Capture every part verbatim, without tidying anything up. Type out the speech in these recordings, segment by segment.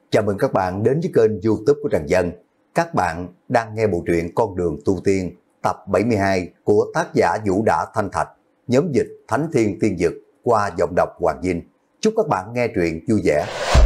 Chào mừng các bạn đến với kênh YouTube của Trần Dân. Các bạn đang nghe bộ truyện Con đường tu tiên tập bảy mươi hai của tác giả Vũ Đã Thanh Thạch, nhóm dịch Thánh Thiên Tiên Dực qua giọng đọc Hoàng Vinh. Chúc các bạn nghe truyện vui vẻ.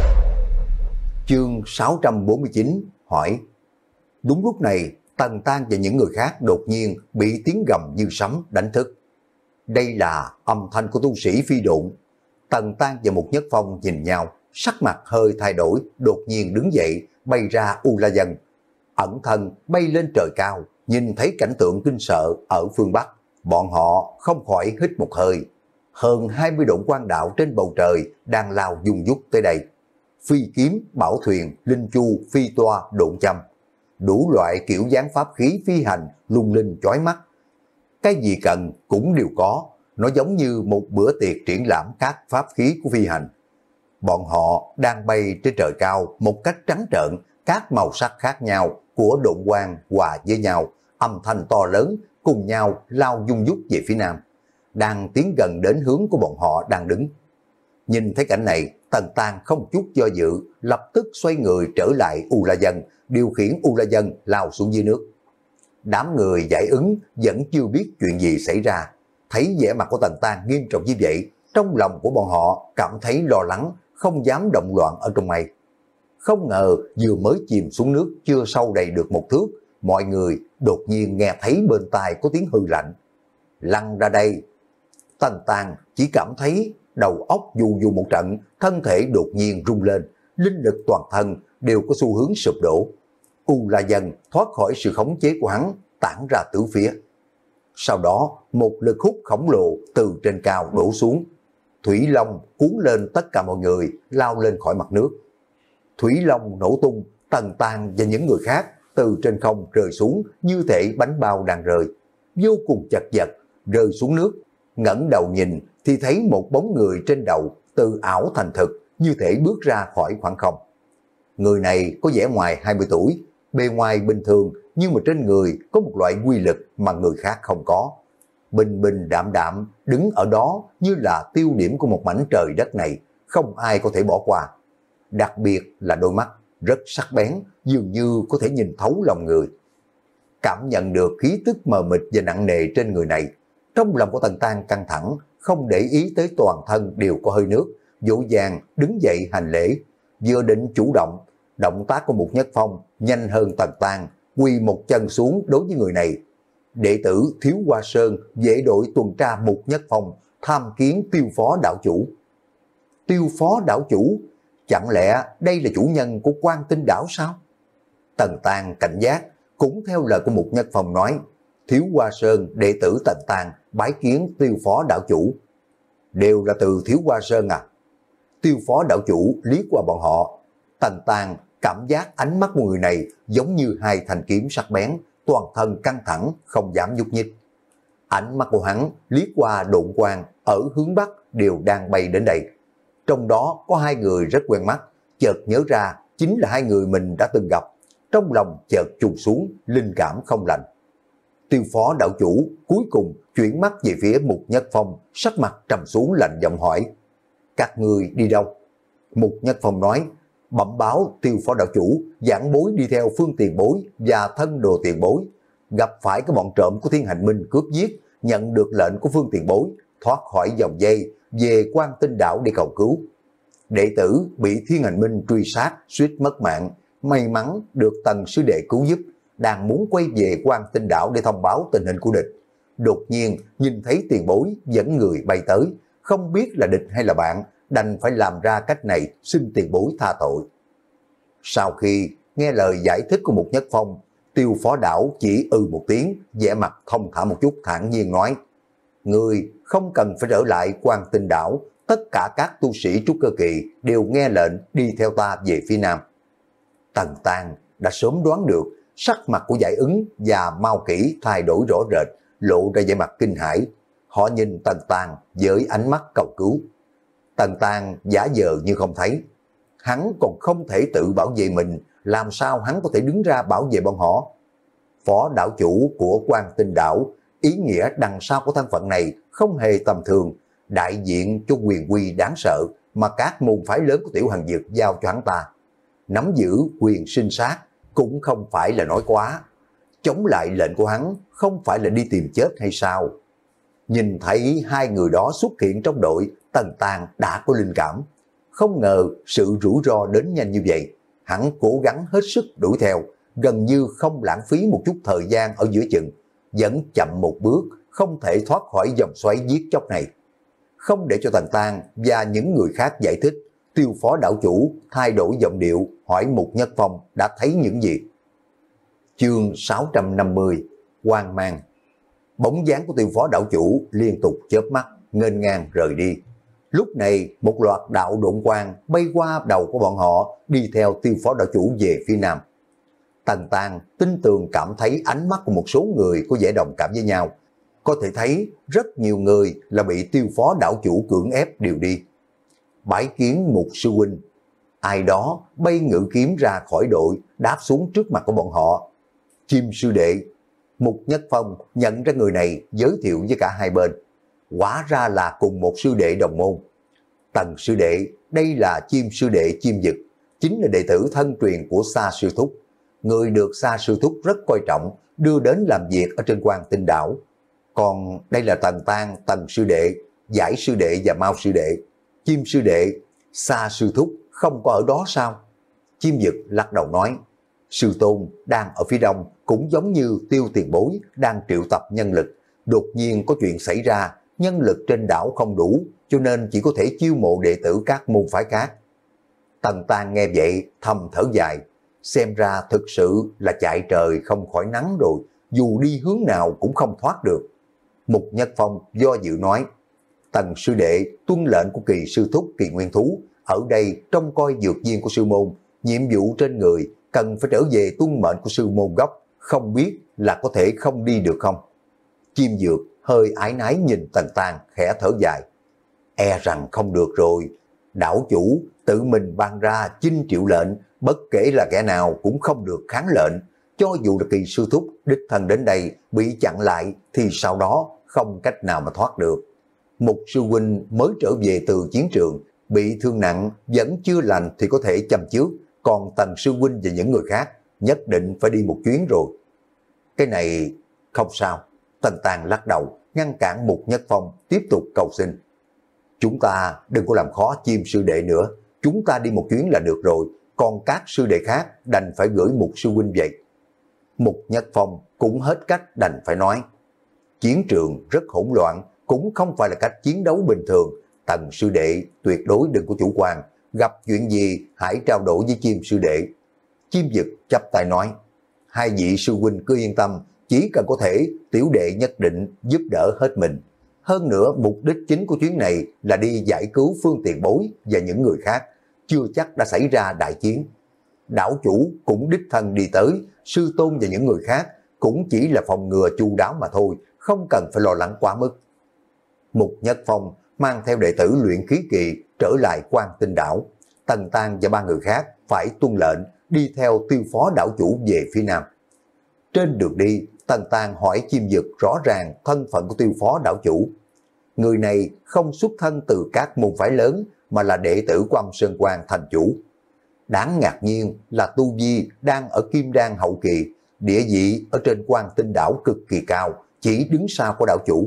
Chương sáu trăm bốn mươi chín hỏi. Đúng lúc này, Tần Tan và những người khác đột nhiên bị tiếng gầm như sấm đánh thức. Đây là âm thanh của tu sĩ phi độn. Tần Tan và Mục Nhất Phong nhìn nhau, sắc mặt hơi thay đổi, đột nhiên đứng dậy, bay ra U La Dân. Ẩn thân bay lên trời cao, nhìn thấy cảnh tượng kinh sợ ở phương Bắc, bọn họ không khỏi hít một hơi. Hơn hai mươi độn quang đạo trên bầu trời đang lao dung dút tới đây. Phi kiếm, bảo thuyền, linh chu, phi toa, độn châm. Đủ loại kiểu dáng pháp khí phi hành, lung linh chói mắt. Cái gì cần cũng đều có, nó giống như một bữa tiệc triển lãm các pháp khí của phi hành. Bọn họ đang bay trên trời cao một cách trắng trợn, các màu sắc khác nhau của độn quang hòa với nhau, âm thanh to lớn cùng nhau lao dung dút về phía nam, đang tiến gần đến hướng của bọn họ đang đứng. Nhìn thấy cảnh này, Tần Tan không chút do dự, lập tức xoay người trở lại U La Dân, điều khiển U La Dân lao xuống dưới nước. Đám người giải ứng vẫn chưa biết chuyện gì xảy ra, thấy vẻ mặt của Tần Tan nghiêm trọng như vậy, trong lòng của bọn họ cảm thấy lo lắng, không dám động loạn ở trong mây. Không ngờ vừa mới chìm xuống nước chưa sâu đầy được một thước, mọi người đột nhiên nghe thấy bên tai có tiếng hư lạnh. Lăn ra đây. Tần Tan chỉ cảm thấy đầu óc dù dù một trận, thân thể đột nhiên rung lên, linh lực toàn thân đều có xu hướng sụp đổ. U La Dân thoát khỏi sự khống chế của hắn, tản ra tứ phía. Sau đó, một lực hút khổng lồ từ trên cao đổ xuống. Thủy Long cuốn lên tất cả mọi người, lao lên khỏi mặt nước. Thủy Long nổ tung, Tần Tan và những người khác từ trên không rơi xuống như thể bánh bao đang rơi. Vô cùng chật vật, rơi xuống nước. Ngẩng đầu nhìn thì thấy một bóng người trên đầu từ ảo thành thực, như thể bước ra khỏi khoảng không. Người này có vẻ ngoài hai mươi tuổi, bề ngoài bình thường nhưng mà trên người có một loại quy lực mà người khác không có. Bình bình đạm đạm đứng ở đó như là tiêu điểm của một mảnh trời đất này, không ai có thể bỏ qua. Đặc biệt là đôi mắt rất sắc bén, dường như có thể nhìn thấu lòng người. Cảm nhận được khí tức mờ mịt và nặng nề trên người này, trong lòng của Tần Tan căng thẳng, không để ý tới toàn thân đều có hơi nước, vội vàng đứng dậy hành lễ, vừa định chủ động. Động tác của Mục Nhất Phong nhanh hơn Tần Tan, quỳ một chân xuống đối với người này. Đệ tử Thiếu Hoa Sơn vệ đội tuần tra Mục Nhất Phong tham kiến Tiêu Phó đạo chủ. Tiêu Phó đạo chủ? Chẳng lẽ đây là chủ nhân của Quan Tinh đảo sao? Tần Tan cảnh giác, cũng theo lời của Mục Nhất Phong nói, Thiếu Hoa Sơn đệ tử Tần Tan bái kiến Tiêu Phó đạo chủ. Đều là từ Thiếu Hoa Sơn à? Tiêu Phó đạo chủ liếc qua bọn họ. Tần Tan cảm giác ánh mắt của người này giống như hai thanh kiếm sắc bén, toàn thân căng thẳng, không dám nhúc nhích. Ánh mắt của hắn liếc qua độn quang ở hướng Bắc đều đang bay đến đây. Trong đó có hai người rất quen mắt, chợt nhớ ra chính là hai người mình đã từng gặp. Trong lòng chợt trùng xuống, linh cảm không lành. Tiêu Phó đạo chủ cuối cùng chuyển mắt về phía Mục Nhất Phong, sắc mặt trầm xuống lạnh giọng hỏi. Các người đi đâu? Mục Nhất Phong nói, bẩm báo Tiêu Phó đạo chủ, giảng bối đi theo Phương Tiền Bối và thân đồ Tiền Bối, gặp phải cái bọn trộm của Thiên Hành Minh cướp giết, nhận được lệnh của Phương Tiền Bối, thoát khỏi vòng dây, về Quan Tinh đảo để cầu cứu. Đệ tử bị Thiên Hành Minh truy sát, suýt mất mạng, may mắn được Tần sư đệ cứu giúp, đang muốn quay về Quan Tinh đảo để thông báo tình hình của địch. Đột nhiên nhìn thấy Tiền Bối dẫn người bay tới, không biết là địch hay là bạn, đành phải làm ra cách này xin Tiền Bối tha tội. Sau khi nghe lời giải thích của Mục Nhất Phong, Tiêu Phó đảo chỉ ư một tiếng, vẻ mặt thông thả một chút, thản nhiên nói, người không cần phải trở lại Quan Tinh đảo, tất cả các tu sĩ trúc cơ kỳ đều nghe lệnh đi theo ta về phía nam. Tần Tan đã sớm đoán được, sắc mặt của Giải Ứng và Mao Kỷ thay đổi rõ rệt, lộ ra vẻ mặt kinh hãi. Họ nhìn Tần Tan với ánh mắt cầu cứu. Tần Tan giả vờ như không thấy. Hắn còn không thể tự bảo vệ mình, làm sao hắn có thể đứng ra bảo vệ bọn họ? Phó đảo chủ của Quan Tinh đảo, ý nghĩa đằng sau của thân phận này không hề tầm thường, đại diện cho quyền quy đáng sợ mà các môn phái lớn của Tiểu Hằng Dược giao cho hắn ta. nắm giữ quyền sinh sát cũng không phải là nói quá. Chống lại lệnh của hắn không phải là đi tìm chết hay sao? Nhìn thấy hai người đó xuất hiện trong đội, Tần Tàng đã có linh cảm. Không ngờ sự rủi ro đến nhanh như vậy. Hắn cố gắng hết sức đuổi theo, gần như không lãng phí một chút thời gian ở giữa chừng. Vẫn chậm một bước, không thể thoát khỏi dòng xoáy giết chóc này. Không để cho Tần Tàng và những người khác giải thích, Tiêu phó đảo chủ thay đổi giọng điệu hỏi Mục Nhất Phong đã thấy những gì. Chương sáu trăm năm mươi, hoang mang. Bóng dáng của Tiêu phó đảo chủ liên tục chớp mắt, nghênh ngang rời đi. Lúc này một loạt đạo độn quang bay qua đầu của bọn họ, đi theo Tiêu phó đảo chủ về phía nam. Tần Tàng tin tưởng cảm thấy ánh mắt của một số người có vẻ đồng cảm với nhau. Có thể thấy rất nhiều người là bị Tiêu phó đảo chủ cưỡng ép điều đi. Bái kiến Mục sư huynh. Ai đó bay ngự kiếm ra khỏi đội, đáp xuống trước mặt của bọn họ. Chim sư đệ. Mục Nhất Phong nhận ra người này, giới thiệu với cả hai bên. Hóa ra là cùng một sư đệ đồng môn. Tần sư đệ, đây là Chim sư đệ Chim Dực, chính là đệ tử thân truyền của Sa sư thúc. Người được Sa sư thúc rất coi trọng, đưa đến làm việc ở trên Quang Tinh đảo. Còn đây là Tần Tang, Tần sư đệ, Giải sư đệ và Mao sư đệ. Chim sư đệ, Sa sư thúc không có ở đó sao? Chim Dực lắc đầu nói, sư tôn đang ở phía đông, cũng giống như Tiêu tiền bối đang triệu tập nhân lực. Đột nhiên có chuyện xảy ra, nhân lực trên đảo không đủ, cho nên chỉ có thể chiêu mộ đệ tử các môn phái khác. Tần Tang nghe vậy thầm thở dài, xem ra thực sự là chạy trời không khỏi nắng rồi, dù đi hướng nào cũng không thoát được. Mục Nhất Phong do dự nói, Tần sư đệ tuân lệnh của Kỳ sư thúc Kỳ Nguyên Thú, ở đây trông coi dược viên của sư môn, nhiệm vụ trên người cần phải trở về tuân mệnh của sư môn gốc, không biết là có thể không đi được không? Chim Dược hơi ái nái nhìn Tần Tang khẽ thở dài, e rằng không được rồi, đảo chủ tự mình ban ra chinh triệu lệnh, bất kể là kẻ nào cũng không được kháng lệnh, cho dù là Kỳ sư thúc đích thân đến đây bị chặn lại thì sau đó không cách nào mà thoát được. Mục sư huynh mới trở về từ chiến trường, bị thương nặng, vẫn chưa lành thì có thể chăm trước, còn Tần sư huynh và những người khác nhất định phải đi một chuyến rồi. Cái này không sao. Tần Tàng lắc đầu, ngăn cản Mục Nhất Phong tiếp tục cầu xin. Chúng ta đừng có làm khó Chim sư đệ nữa, chúng ta đi một chuyến là được rồi, còn các sư đệ khác đành phải gửi Mục sư huynh vậy. Mục Nhất Phong cũng hết cách đành phải nói. Chiến trường rất hỗn loạn, cũng không phải là cách chiến đấu bình thường. Tần sư đệ tuyệt đối đừng có chủ quan, gặp chuyện gì hãy trao đổi với Chim sư đệ. Chim Dực chắp tay nói, hai vị sư huynh cứ yên tâm, chỉ cần có thể tiểu đệ nhất định giúp đỡ hết mình. Hơn nữa mục đích chính của chuyến này là đi giải cứu Phương Tiền Bối và những người khác, chưa chắc đã xảy ra đại chiến. Đảo chủ cũng đích thân đi tới, sư tôn và những người khác cũng chỉ là phòng ngừa chu đáo mà thôi, không cần phải lo lắng quá mức. Mục Nhất Phong mang theo đệ tử luyện khí kỳ trở lại Quang Tinh đảo. Tần Tang và ba người khác phải tuân lệnh đi theo Tiêu phó đảo chủ về phía nam. Trên đường đi, Tần Tang hỏi Chim Dực rõ ràng thân phận của Tiêu phó đảo chủ. Người này không xuất thân từ các môn phái lớn mà là đệ tử của Âm Sơn Quan thành chủ. Đáng ngạc nhiên là tu vi đang ở Kim Đan hậu kỳ, địa vị ở trên Quang Tinh đảo cực kỳ cao, chỉ đứng sau của đảo chủ.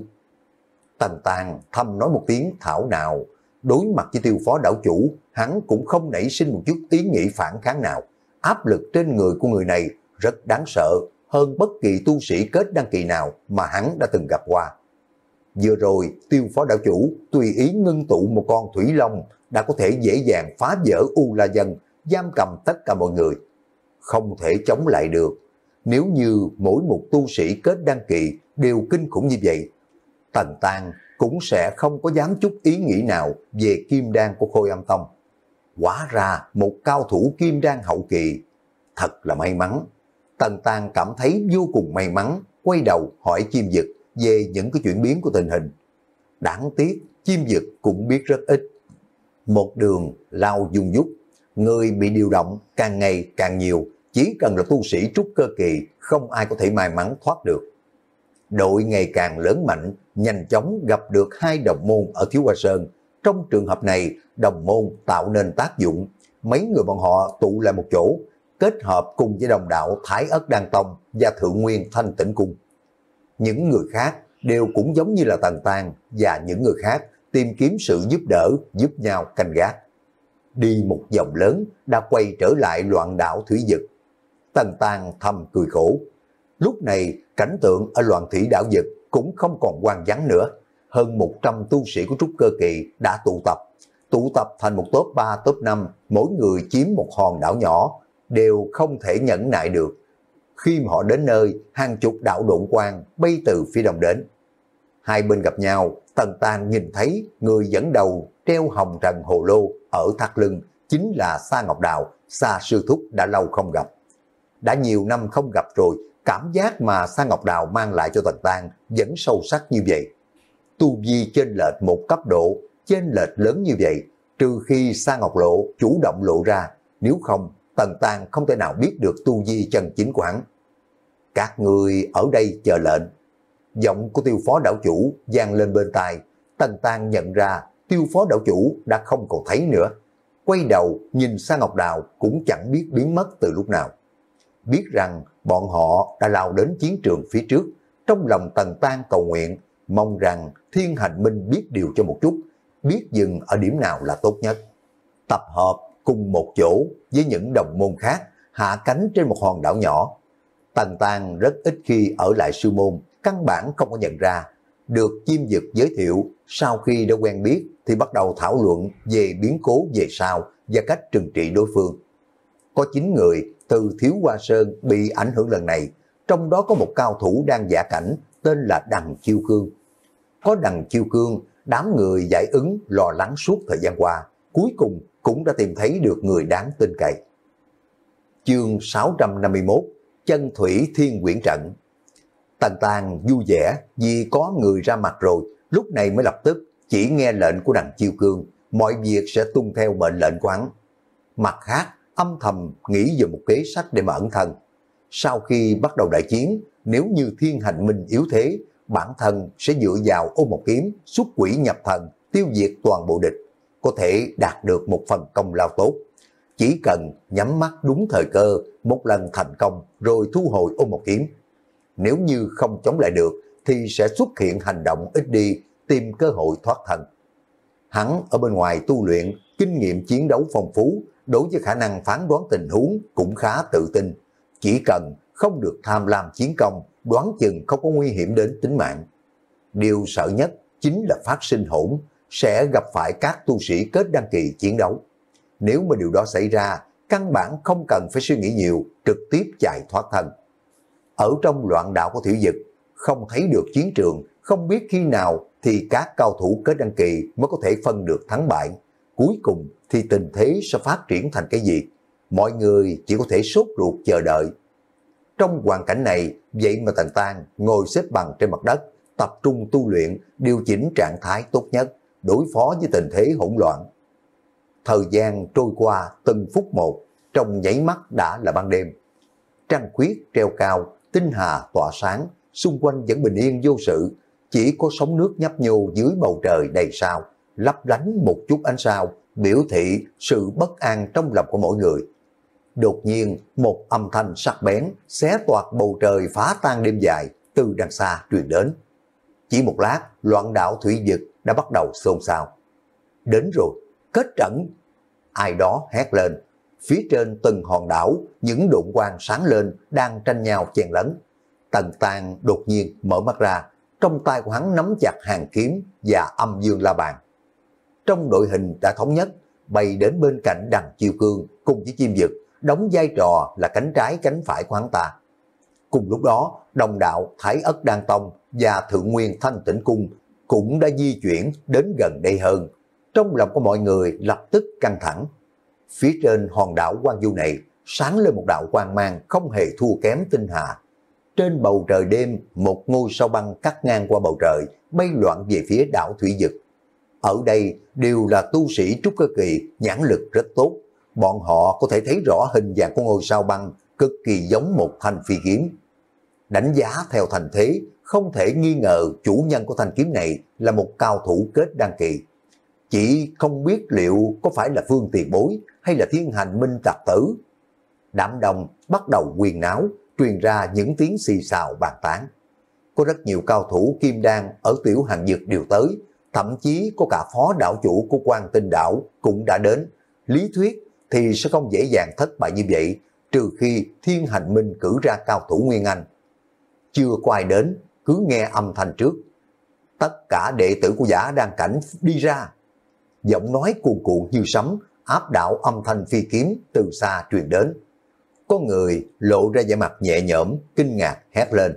Tần Tàng thầm nói một tiếng thảo nào, đối mặt với Tiêu phó đảo chủ, hắn cũng không nảy sinh một chút ý nghĩ phản kháng nào. Áp lực trên người của người này rất đáng sợ, hơn bất kỳ tu sĩ kết đăng kỳ nào mà hắn đã từng gặp qua. Vừa rồi, Tiêu phó đảo chủ tùy ý ngưng tụ một con thủy long đã có thể dễ dàng phá vỡ U La Dân, giam cầm tất cả mọi người. Không thể chống lại được. Nếu như mỗi một tu sĩ kết đăng kỳ đều kinh khủng như vậy, Tần Tang cũng sẽ không có dám chút ý nghĩ nào về kim đan của Khôi Âm Tông. Hóa ra một cao thủ kim đan hậu kỳ, thật là may mắn. Tần Tang cảm thấy vô cùng may mắn, quay đầu hỏi Chim Dực về những cái chuyển biến của tình hình. Đáng tiếc, Chim Dực cũng biết rất ít. Một đường lao dung dút, người bị điều động càng ngày càng nhiều, chỉ cần là tu sĩ trúc cơ kỳ, không ai có thể may mắn thoát được. Đội ngày càng lớn mạnh, nhanh chóng gặp được hai đồng môn ở Thiếu Hoa Sơn. Trong trường hợp này, đồng môn tạo nên tác dụng, mấy người bọn họ tụ lại một chỗ, kết hợp cùng với đồng đạo Thái Ất Đan Tông và Thượng Nguyên Thanh Tĩnh Cung. Những người khác đều cũng giống như là Tần Tang và những người khác tìm kiếm sự giúp đỡ, giúp nhau canh gác. Đi một vòng lớn đã quay trở lại loạn đảo Thủy Vực. Tần Tang thầm cười khổ. Lúc này cảnh tượng ở loạn thủy đảo Vực cũng không còn hoang vắng nữa. Hơn một trăm tu sĩ của trúc cơ kỳ đã tụ tập, tụ tập thành một top ba, top năm, mỗi người chiếm một hòn đảo nhỏ, đều không thể nhẫn nại được. Khi mà họ đến nơi, hàng chục đạo độn quang bay từ phía đông đến. Hai bên gặp nhau, Tần Tang nhìn thấy người dẫn đầu treo hồng trần hồ lô ở thắt lưng chính là Sa Ngọc Đào, Sa sư thúc đã lâu không gặp. Đã nhiều năm không gặp rồi, cảm giác mà Sa Ngọc Đào mang lại cho Tần Tang vẫn sâu sắc như vậy. Tu vi chênh lệch một cấp độ, chênh lệch lớn như vậy, trừ khi Sa Ngọc Lộ chủ động lộ ra, nếu không, Tần Tang không thể nào biết được tu vi chân chính của hắn. Các người ở đây chờ lệnh. Giọng của Tiêu phó đảo chủ vang lên bên tai. Tần Tang nhận ra Tiêu phó đảo chủ đã không còn thấy nữa. Quay đầu nhìn Sa Ngọc Đào cũng chẳng biết biến mất từ lúc nào. Biết rằng bọn họ đã lao đến chiến trường phía trước, trong lòng Tần Tang cầu nguyện, mong rằng Thiên Hành Minh biết điều cho một chút, biết dừng ở điểm nào là tốt nhất. Tập hợp cùng một chỗ với những đồng môn khác, hạ cánh trên một hòn đảo nhỏ. Tần Tang rất ít khi ở lại sư môn, căn bản không có nhận ra. Được Chiêm Dực giới thiệu, sau khi đã quen biết thì bắt đầu thảo luận về biến cố về sau và cách trừng trị đối phương. Có chín người từ Thiếu Hoa Sơn bị ảnh hưởng lần này, trong đó có một cao thủ đang giả cảnh tên là Đằng Chiêu Cương. Có Đằng Chiêu Cương, đám người giải ứng lo lắng suốt thời gian qua, cuối cùng cũng đã tìm thấy được người đáng tin cậy. Chương sáu trăm năm mươi mốt, Chân Thủy Thiên Quyển Trận. Tần Tang vui vẻ vì có người ra mặt rồi, lúc này mới lập tức chỉ nghe lệnh của Đằng Chiêu Cương, mọi việc sẽ tuân theo mệnh lệnh của hắn. Mặt khác, âm thầm nghĩ về một kế sách để mà ẩn thân. Sau khi bắt đầu đại chiến, nếu như Thiên Hành Minh yếu thế, bản thân sẽ dựa vào ôm một kiếm, xuất quỷ nhập thần, tiêu diệt toàn bộ địch, có thể đạt được một phần công lao tốt. Chỉ cần nhắm mắt đúng thời cơ, một lần thành công rồi thu hồi ôm một kiếm. Nếu như không chống lại được thì sẽ xuất hiện hành động ít đi, tìm cơ hội thoát thân. Hắn ở bên ngoài tu luyện, kinh nghiệm chiến đấu phong phú, đối với khả năng phán đoán tình huống cũng khá tự tin. Chỉ cần không được tham lam chiến công, đoán chừng không có nguy hiểm đến tính mạng. Điều sợ nhất chính là phát sinh hỗn, sẽ gặp phải các tu sĩ kết đăng kỳ chiến đấu. Nếu mà điều đó xảy ra, căn bản không cần phải suy nghĩ nhiều, trực tiếp chạy thoát thân. Ở trong loạn đạo của Thủy Vực, không thấy được chiến trường, không biết khi nào thì các cao thủ kết đăng kỳ mới có thể phân được thắng bại. Cuối cùng thì tình thế sẽ phát triển thành cái gì? Mọi người chỉ có thể sốt ruột chờ đợi. Trong hoàn cảnh này, vậy mà Tần Tang ngồi xếp bằng trên mặt đất, tập trung tu luyện, điều chỉnh trạng thái tốt nhất, đối phó với tình thế hỗn loạn. Thời gian trôi qua từng phút một, trong nháy mắt đã là ban đêm. Trăng khuyết treo cao, tinh hà tỏa sáng, xung quanh vẫn bình yên vô sự, chỉ có sóng nước nhấp nhô dưới bầu trời đầy sao, lấp lánh một chút ánh sao, biểu thị sự bất an trong lòng của mỗi người. Đột nhiên, một âm thanh sắc bén, xé toạc bầu trời phá tan đêm dài, từ đằng xa truyền đến. Chỉ một lát, loạn đảo Thủy Vực đã bắt đầu xôn xao. Đến rồi, kết trận. Ai đó hét lên. Phía trên từng hòn đảo, những độn quang sáng lên, đang tranh nhau chèn lấn. Tần Tang đột nhiên mở mắt ra, trong tay của hắn nắm chặt hàng kiếm và âm dương la bàn. Trong đội hình đã thống nhất, bay đến bên cạnh Đằng Chiêu Cương cùng với Chiêm Dực, đóng vai trò là cánh trái cánh phải của hắn ta. Cùng lúc đó, đồng đạo Thái Ất Đan Tông và Thượng Nguyên Thanh Tĩnh Cung cũng đã di chuyển đến gần đây hơn. Trong lòng của mọi người lập tức căng thẳng. Phía trên hòn đảo Quan Du này sáng lên một đạo quang mang không hề thua kém tinh hà. Trên bầu trời đêm, một ngôi sao băng cắt ngang qua bầu trời, bay loạn về phía đảo Thủy Vực. Ở đây đều là tu sĩ trúc cơ kỳ, nhãn lực rất tốt. Bọn họ có thể thấy rõ hình dạng của ngôi sao băng, cực kỳ giống một thanh phi kiếm. Đánh giá theo thành thế, không thể nghi ngờ chủ nhân của thanh kiếm này là một cao thủ kết đăng kỳ. chỉ không biết liệu có phải là Phương Tiền Bối hay là Thiên Hành Minh tặc tử. Đám đông bắt đầu quyền náo, truyền ra những tiếng xì xào bàn tán. Có rất nhiều cao thủ kim đan ở Tiểu Hàng Dực đều tới, thậm chí có cả phó đạo chủ của Quan Tinh Đảo cũng đã đến. Lý thuyết thì sẽ không dễ dàng thất bại như vậy, trừ khi Thiên Hành Minh cử ra cao thủ Nguyên Anh. Chưa có ai đến, cứ nghe âm thanh trước. Tất cả đệ tử của Giả Đan Cảnh đi ra. Giọng nói cuồn cuộn như sấm, áp đảo âm thanh phi kiếm từ xa truyền đến. Có người lộ ra vẻ mặt nhẹ nhõm, kinh ngạc hét lên.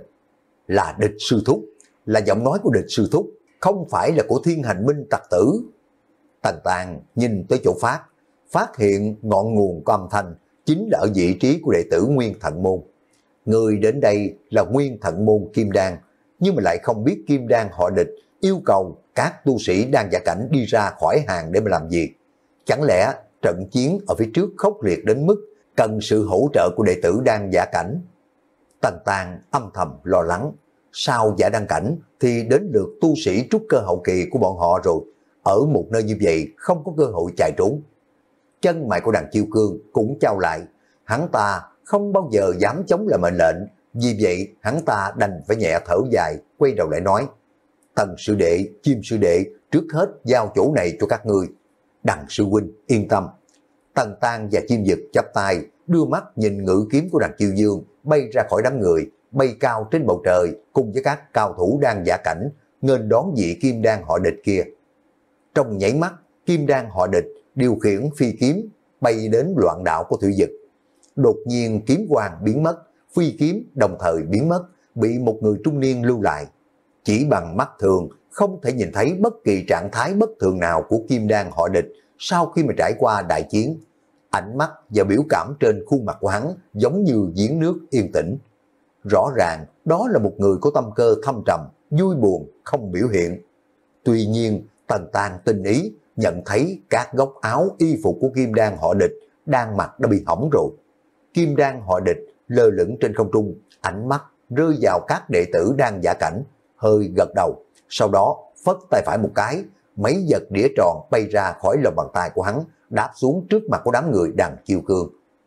Là Địch Sư Thúc, là giọng nói của Địch Sư Thúc, không phải là của Thiên Hành Minh tặc tử. Tần Tàng nhìn tới chỗ Phát, phát hiện ngọn nguồn của âm thanh chính là ở vị trí của đệ tử Nguyên Thận Môn. Người đến đây là Nguyên Thận Môn Kim Đan, nhưng mà lại không biết Kim Đan họ Địch yêu cầu các tu sĩ đang giả cảnh đi ra khỏi hàng để mà làm gì. Chẳng lẽ trận chiến ở phía trước khốc liệt đến mức cần sự hỗ trợ của đệ tử đang giả cảnh? Tần Tàng âm thầm lo lắng, sau giả đăng cảnh thì đến lượt tu sĩ trúc cơ hậu kỳ của bọn họ rồi, ở một nơi như vậy không có cơ hội chạy trốn. Chân mày của Đằng Chiêu Cương cũng trao lại, hắn ta không bao giờ dám chống lại mệnh lệnh, vì vậy hắn ta đành phải nhẹ thở dài, quay đầu lại nói: Tần sư đệ, Chim sư đệ, trước hết giao chỗ này cho các ngươi. Đằng sư huynh yên tâm. Tần Tang và Chim Dực chắp tay, đưa mắt nhìn ngự kiếm của Đằng Chiêu Dương bay ra khỏi đám người, bay cao trên bầu trời cùng với các cao thủ đang giả cảnh, nghênh đón vị Kim Đan họ Địch kia. Trong nháy mắt, Kim Đan họ Địch điều khiển phi kiếm bay đến loạn đạo của thủy vực. Đột nhiên kiếm quang biến mất, phi kiếm đồng thời biến mất, bị một người trung niên lưu lại. Chỉ bằng mắt thường không thể nhìn thấy bất kỳ trạng thái bất thường nào của Kim Đan họ Địch sau khi mà trải qua đại chiến. Ánh mắt và biểu cảm trên khuôn mặt của hắn giống như giếng nước yên tĩnh. Rõ ràng đó là một người có tâm cơ thâm trầm, vui buồn, không biểu hiện. Tuy nhiên Tần Tang tinh ý nhận thấy các góc áo y phục của Kim Đan họ Địch đang mặc đã bị hỏng rồi. Kim Đan họ Địch lơ lửng trên không trung, ánh mắt rơi vào các đệ tử đang giả cảnh, hơi gật đầu, sau đó phất tay phải một cái, mấy vật đĩa tròn bay ra khỏi lòng bàn tay của hắn, đáp xuống trước mặt của đám người Đằng Chiêu Cương.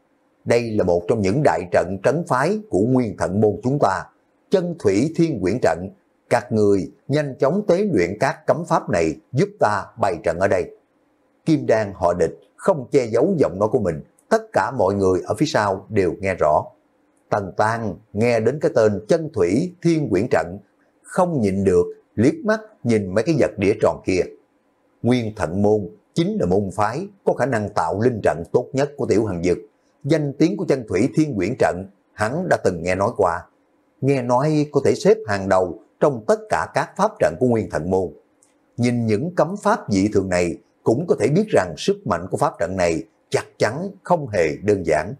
Đây là một trong những đại trận trấn phái của Nguyên Thận Môn chúng ta, Chân Thủy Thiên Quyển trận. Các người nhanh chóng tế luyện các cấm pháp này giúp ta bày trận ở đây. Kim Đan họ Địch không che giấu giọng nói của mình, tất cả mọi người ở phía sau đều nghe rõ. Tần Tang nghe đến cái tên Chân Thủy Thiên Quyển trận, không nhịn được liếc mắt nhìn mấy cái vật đĩa tròn kia. Nguyên Thận Môn chính là môn phái có khả năng tạo linh trận tốt nhất của Tiểu Hàng Dực. Danh tiếng của Chân Thủy Thiên Quyển trận hắn đã từng nghe nói qua, nghe nói có thể xếp hàng đầu trong tất cả các pháp trận của Nguyên Thận Môn. Nhìn những cấm pháp dị thường này cũng có thể biết rằng sức mạnh của pháp trận này chắc chắn không hề đơn giản.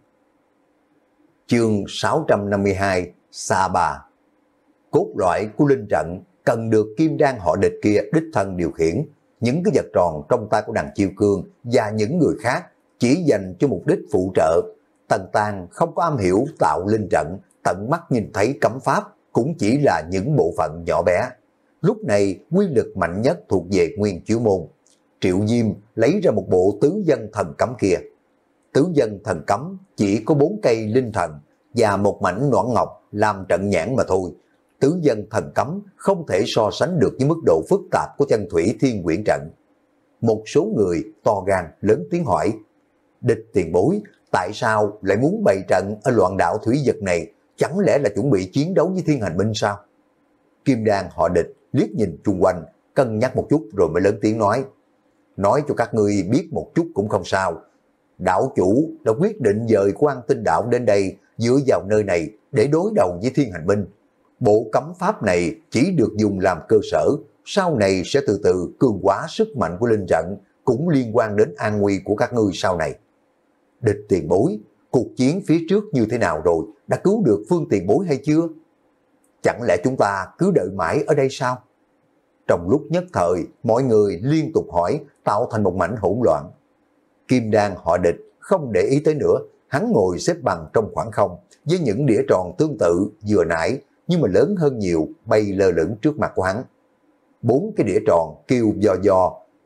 Chương sáu trăm năm mươi hai, Sa Bà. Cốt loại của linh trận cần được Kim Đan họ Địch kia đích thân điều khiển. Những cái vật tròn trong tay của Đằng Chiêu Cương và những người khác chỉ dành cho mục đích phụ trợ. Tần Tang không có am hiểu tạo linh trận, tận mắt nhìn thấy cấm pháp cũng chỉ là những bộ phận nhỏ bé. Lúc này quy lực mạnh nhất thuộc về Nguyên Chiếu Môn. Triệu Diêm lấy ra một bộ tứ dân thần cấm kia. Tứ dân thần cấm chỉ có bốn cây linh thần và một mảnh noãn ngọc làm trận nhãn mà thôi. Tứ dân thần cấm không thể so sánh được với mức độ phức tạp của Chân Thủy Thiên Quyển trận. Một số người to gan lớn tiếng hỏi: Địch tiền bối, tại sao lại muốn bày trận ở loạn đạo thủy vực này? Chẳng lẽ là chuẩn bị chiến đấu với Thiên Hành Minh sao? Kim Đan họ Địch liếc nhìn chung quanh, cân nhắc một chút rồi mới lớn tiếng nói: Nói cho các ngươi biết một chút cũng không sao. Đạo chủ đã quyết định dời Quan Tinh Đạo đến đây, dựa vào nơi này để đối đầu với Thiên Hành Minh. Bộ cấm pháp này chỉ được dùng làm cơ sở, sau này sẽ từ từ cường hóa sức mạnh của linh trận, cũng liên quan đến an nguy của các ngươi sau này. Địch tiền bối, cuộc chiến phía trước như thế nào rồi? Đã cứu được Phương tiền bối hay chưa? Chẳng lẽ chúng ta cứ đợi mãi ở đây sao? Trong lúc nhất thời, mọi người liên tục hỏi, tạo thành một mảnh hỗn loạn. Kim Đan họ Địch không để ý tới nữa, hắn ngồi xếp bằng trong khoảng không, với những đĩa tròn tương tự vừa nãy, nhưng mà lớn hơn nhiều, bay lơ lửng trước mặt của hắn. Bốn cái đĩa tròn kêu do do,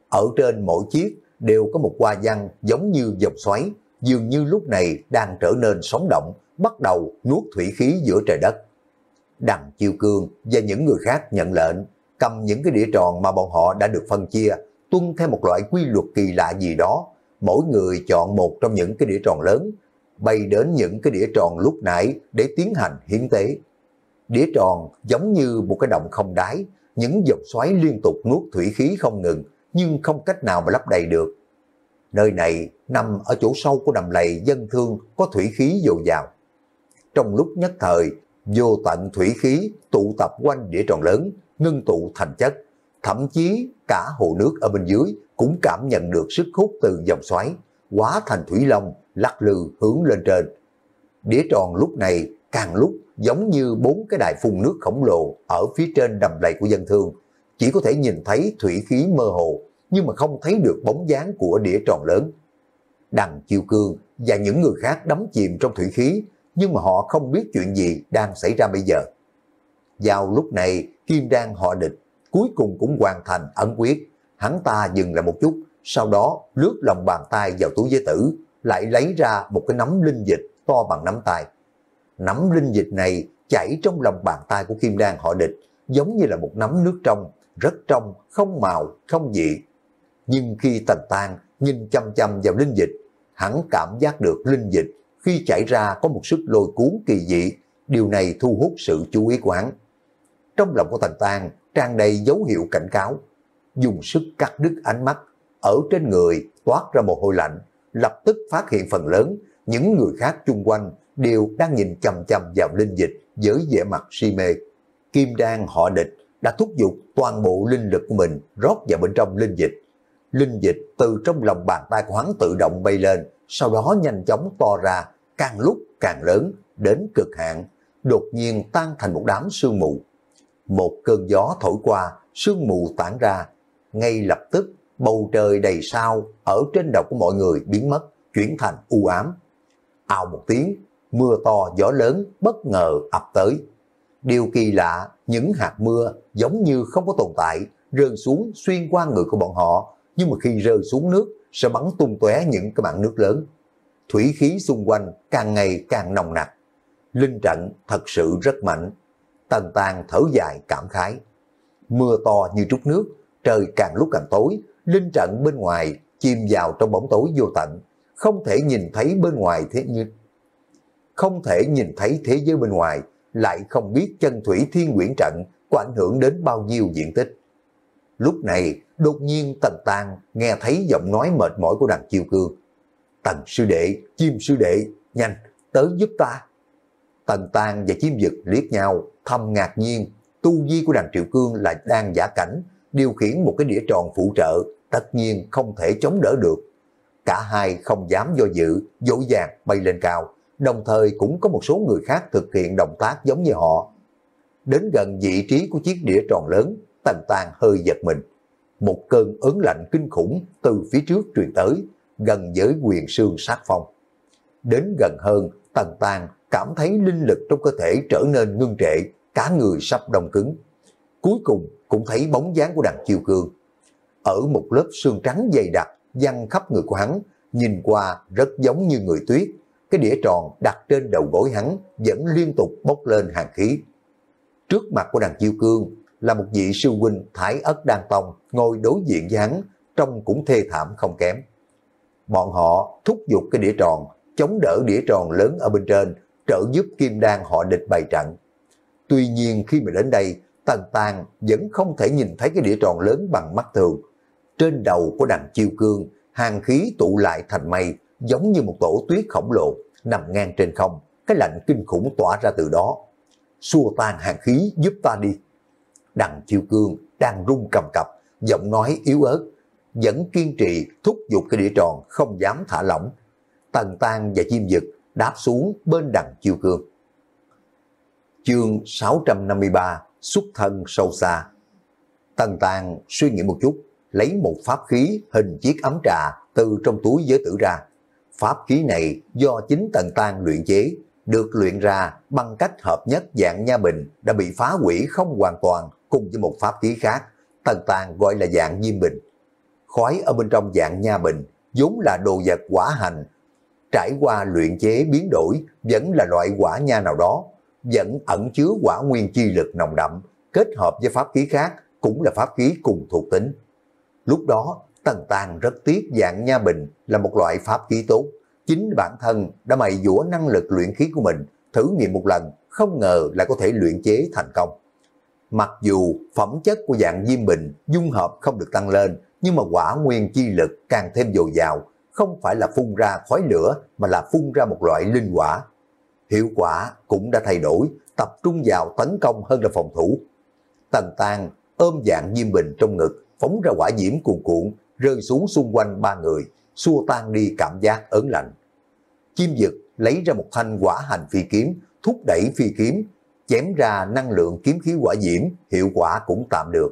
Ở trên mỗi chiếc đều có một hoa văn giống như vòng xoáy, dường như lúc này đang trở nên sống động, bắt đầu nuốt thủy khí giữa trời đất. Đằng Chiêu Cương và những người khác nhận lệnh, cầm những cái đĩa tròn mà bọn họ đã được phân chia, tuân theo một loại quy luật kỳ lạ gì đó, mỗi người chọn một trong những cái đĩa tròn lớn, bay đến những cái đĩa tròn lúc nãy để tiến hành hiến tế. Đĩa tròn giống như một cái động không đáy, những dòng xoáy liên tục nuốt thủy khí không ngừng, nhưng không cách nào mà lấp đầy được. Nơi này nằm ở chỗ sâu của đầm lầy dân thương, có thủy khí dồi dào. Trong lúc nhất thời, vô tận thủy khí tụ tập quanh đĩa tròn lớn, ngưng tụ thành chất, thậm chí cả hồ nước ở bên dưới cũng cảm nhận được sức hút từ dòng xoáy, hóa thành thủy long lắc lư hướng lên trên. Đĩa tròn lúc này càng lúc giống như bốn cái đài phun nước khổng lồ ở phía trên đầm lầy của dân thương, chỉ có thể nhìn thấy thủy khí mơ hồ, nhưng mà không thấy được bóng dáng của đĩa tròn lớn. Đằng Chiêu Cương và những người khác đắm chìm trong thủy khí, nhưng mà họ không biết chuyện gì đang xảy ra bây giờ. Vào lúc này, Kim Đan họ Địch cuối cùng cũng hoàn thành ấn quyết. Hắn ta dừng lại một chút, sau đó lướt lòng bàn tay vào túi giới tử, lại lấy ra một cái nắm linh dịch to bằng nắm tay. Nắm linh dịch này chảy trong lòng bàn tay của Kim Đan họ Địch, giống như là một nắm nước trong, rất trong, không màu, không vị. Nhưng khi Tần Tang nhìn chăm chăm vào linh dịch, hắn cảm giác được linh dịch khi chảy ra có một sức lôi cuốn kỳ dị, điều này thu hút sự chú ý của hắn. Trong lòng của Tần Tang tràn đầy dấu hiệu cảnh cáo, dùng sức cắt đứt ánh mắt, ở trên người toát ra mồ hôi lạnh, lập tức phát hiện phần lớn những người khác chung quanh đều đang nhìn chăm chăm vào linh dịch với vẻ mặt si mê. Kim Đan họ Địch đã thúc giục toàn bộ linh lực của mình rót vào bên trong linh dịch. Linh dịch từ trong lòng bàn tay của hắn tự động bay lên, sau đó nhanh chóng to ra, càng lúc càng lớn, đến cực hạn, đột nhiên tan thành một đám sương mù. Một cơn gió thổi qua, sương mù tản ra, ngay lập tức bầu trời đầy sao ở trên đầu của mọi người biến mất, chuyển thành u ám. Ào một tiếng, mưa to gió lớn bất ngờ ập tới. Điều kỳ lạ, những hạt mưa giống như không có tồn tại, rơi xuống xuyên qua người của bọn họ, nhưng mà khi rơi xuống nước sẽ bắn tung tóe những cái mảng nước lớn. Thủy khí xung quanh càng ngày càng nồng nặc. Linh trận thật sự rất mạnh. Tần Tang thở dài cảm khái. Mưa to như trút nước, trời càng lúc càng tối, linh trận bên ngoài chìm vào trong bóng tối vô tận, không thể nhìn thấy bên ngoài thế như không thể nhìn thấy thế giới bên ngoài, lại không biết chân thủy thiên quyển trận có ảnh hưởng đến bao nhiêu diện tích. Lúc này, đột nhiên Tần Tang nghe thấy giọng nói mệt mỏi của Đằng Chiêu Cương. Tần sư đệ, Chim sư đệ, nhanh, tới giúp ta. Tần Tang và Chim Dực liếc nhau, thầm ngạc nhiên, tu vi của Đằng Triệu Cương là đang giả cảnh, điều khiển một cái đĩa tròn phụ trợ, tất nhiên không thể chống đỡ được. Cả hai không dám do dự, dỗ dàng bay lên cao, đồng thời cũng có một số người khác thực hiện động tác giống như họ. Đến gần vị trí của chiếc đĩa tròn lớn, Tần Tang hơi giật mình. Một cơn ớn lạnh kinh khủng từ phía trước truyền tới, gần với quyền xương sát phong. Đến gần hơn, Tần Tang cảm thấy linh lực trong cơ thể trở nên ngưng trệ, cả người sắp đông cứng. Cuối cùng cũng thấy bóng dáng của Đằng Chiêu Cương. Ở một lớp xương trắng dày đặc, văng khắp người của hắn, nhìn qua rất giống như người tuyết. Cái đĩa tròn đặt trên đầu gối hắn vẫn liên tục bốc lên hàn khí. Trước mặt của Đằng Chiêu Cương là một vị sư huynh Thái Ất Đan Tông ngồi đối diện với hắn, trông cũng thê thảm không kém. Bọn họ thúc giục cái đĩa tròn, chống đỡ đĩa tròn lớn ở bên trên, trợ giúp Kim Đan họ Địch bày trận. Tuy nhiên khi mà đến đây, Tần Tang vẫn không thể nhìn thấy cái đĩa tròn lớn bằng mắt thường. Trên đầu của Đằng Chiêu Cương, hàn khí tụ lại thành mây, giống như một tổ tuyết khổng lồ, nằm ngang trên không, cái lạnh kinh khủng tỏa ra từ đó. Xua tan hàn khí giúp ta đi. Đằng Chiêu Cương đang run cầm cập, giọng nói yếu ớt, vẫn kiên trì thúc giục cái đĩa tròn không dám thả lỏng. Tần Tang và Chim Dực đáp xuống bên Đằng Chiêu Cương. Chương sáu trăm năm mươi ba, xuất thân sâu xa. Tần Tang suy nghĩ một chút, lấy một pháp khí hình chiếc ấm trà từ trong túi giới tử ra. Pháp khí này do chính Tần Tang luyện chế, được luyện ra bằng cách hợp nhất dạng nha bình đã bị phá hủy không hoàn toàn cùng với một pháp khí khác, Tần Tang gọi là dạng diêm bình. Khói ở bên trong dạng nha bình, vốn là đồ vật quả hành, trải qua luyện chế biến đổi, vẫn là loại quả nha nào đó, vẫn ẩn chứa quả nguyên chi lực nồng đậm, kết hợp với pháp khí khác, cũng là pháp khí cùng thuộc tính. Lúc đó, Tần Tàng rất tiếc dạng nha bình là một loại pháp khí tốt, chính bản thân đã mày dũa năng lực luyện khí của mình, thử nghiệm một lần, không ngờ lại có thể luyện chế thành công. Mặc dù phẩm chất của dạng diêm bình dung hợp không được tăng lên, nhưng mà quả nguyên chi lực càng thêm dồi dào, không phải là phun ra khói lửa mà là phun ra một loại linh quả. Hiệu quả cũng đã thay đổi, tập trung vào tấn công hơn là phòng thủ. Tần Tàng ôm dạng diêm bình trong ngực, phóng ra quả diễm cuồn cuộn, rơi xuống xung quanh ba người, xua tan đi cảm giác ớn lạnh. Chim Dực lấy ra một thanh quả hành phi kiếm, thúc đẩy phi kiếm, chém ra năng lượng kiếm khí quả diễm, hiệu quả cũng tạm được.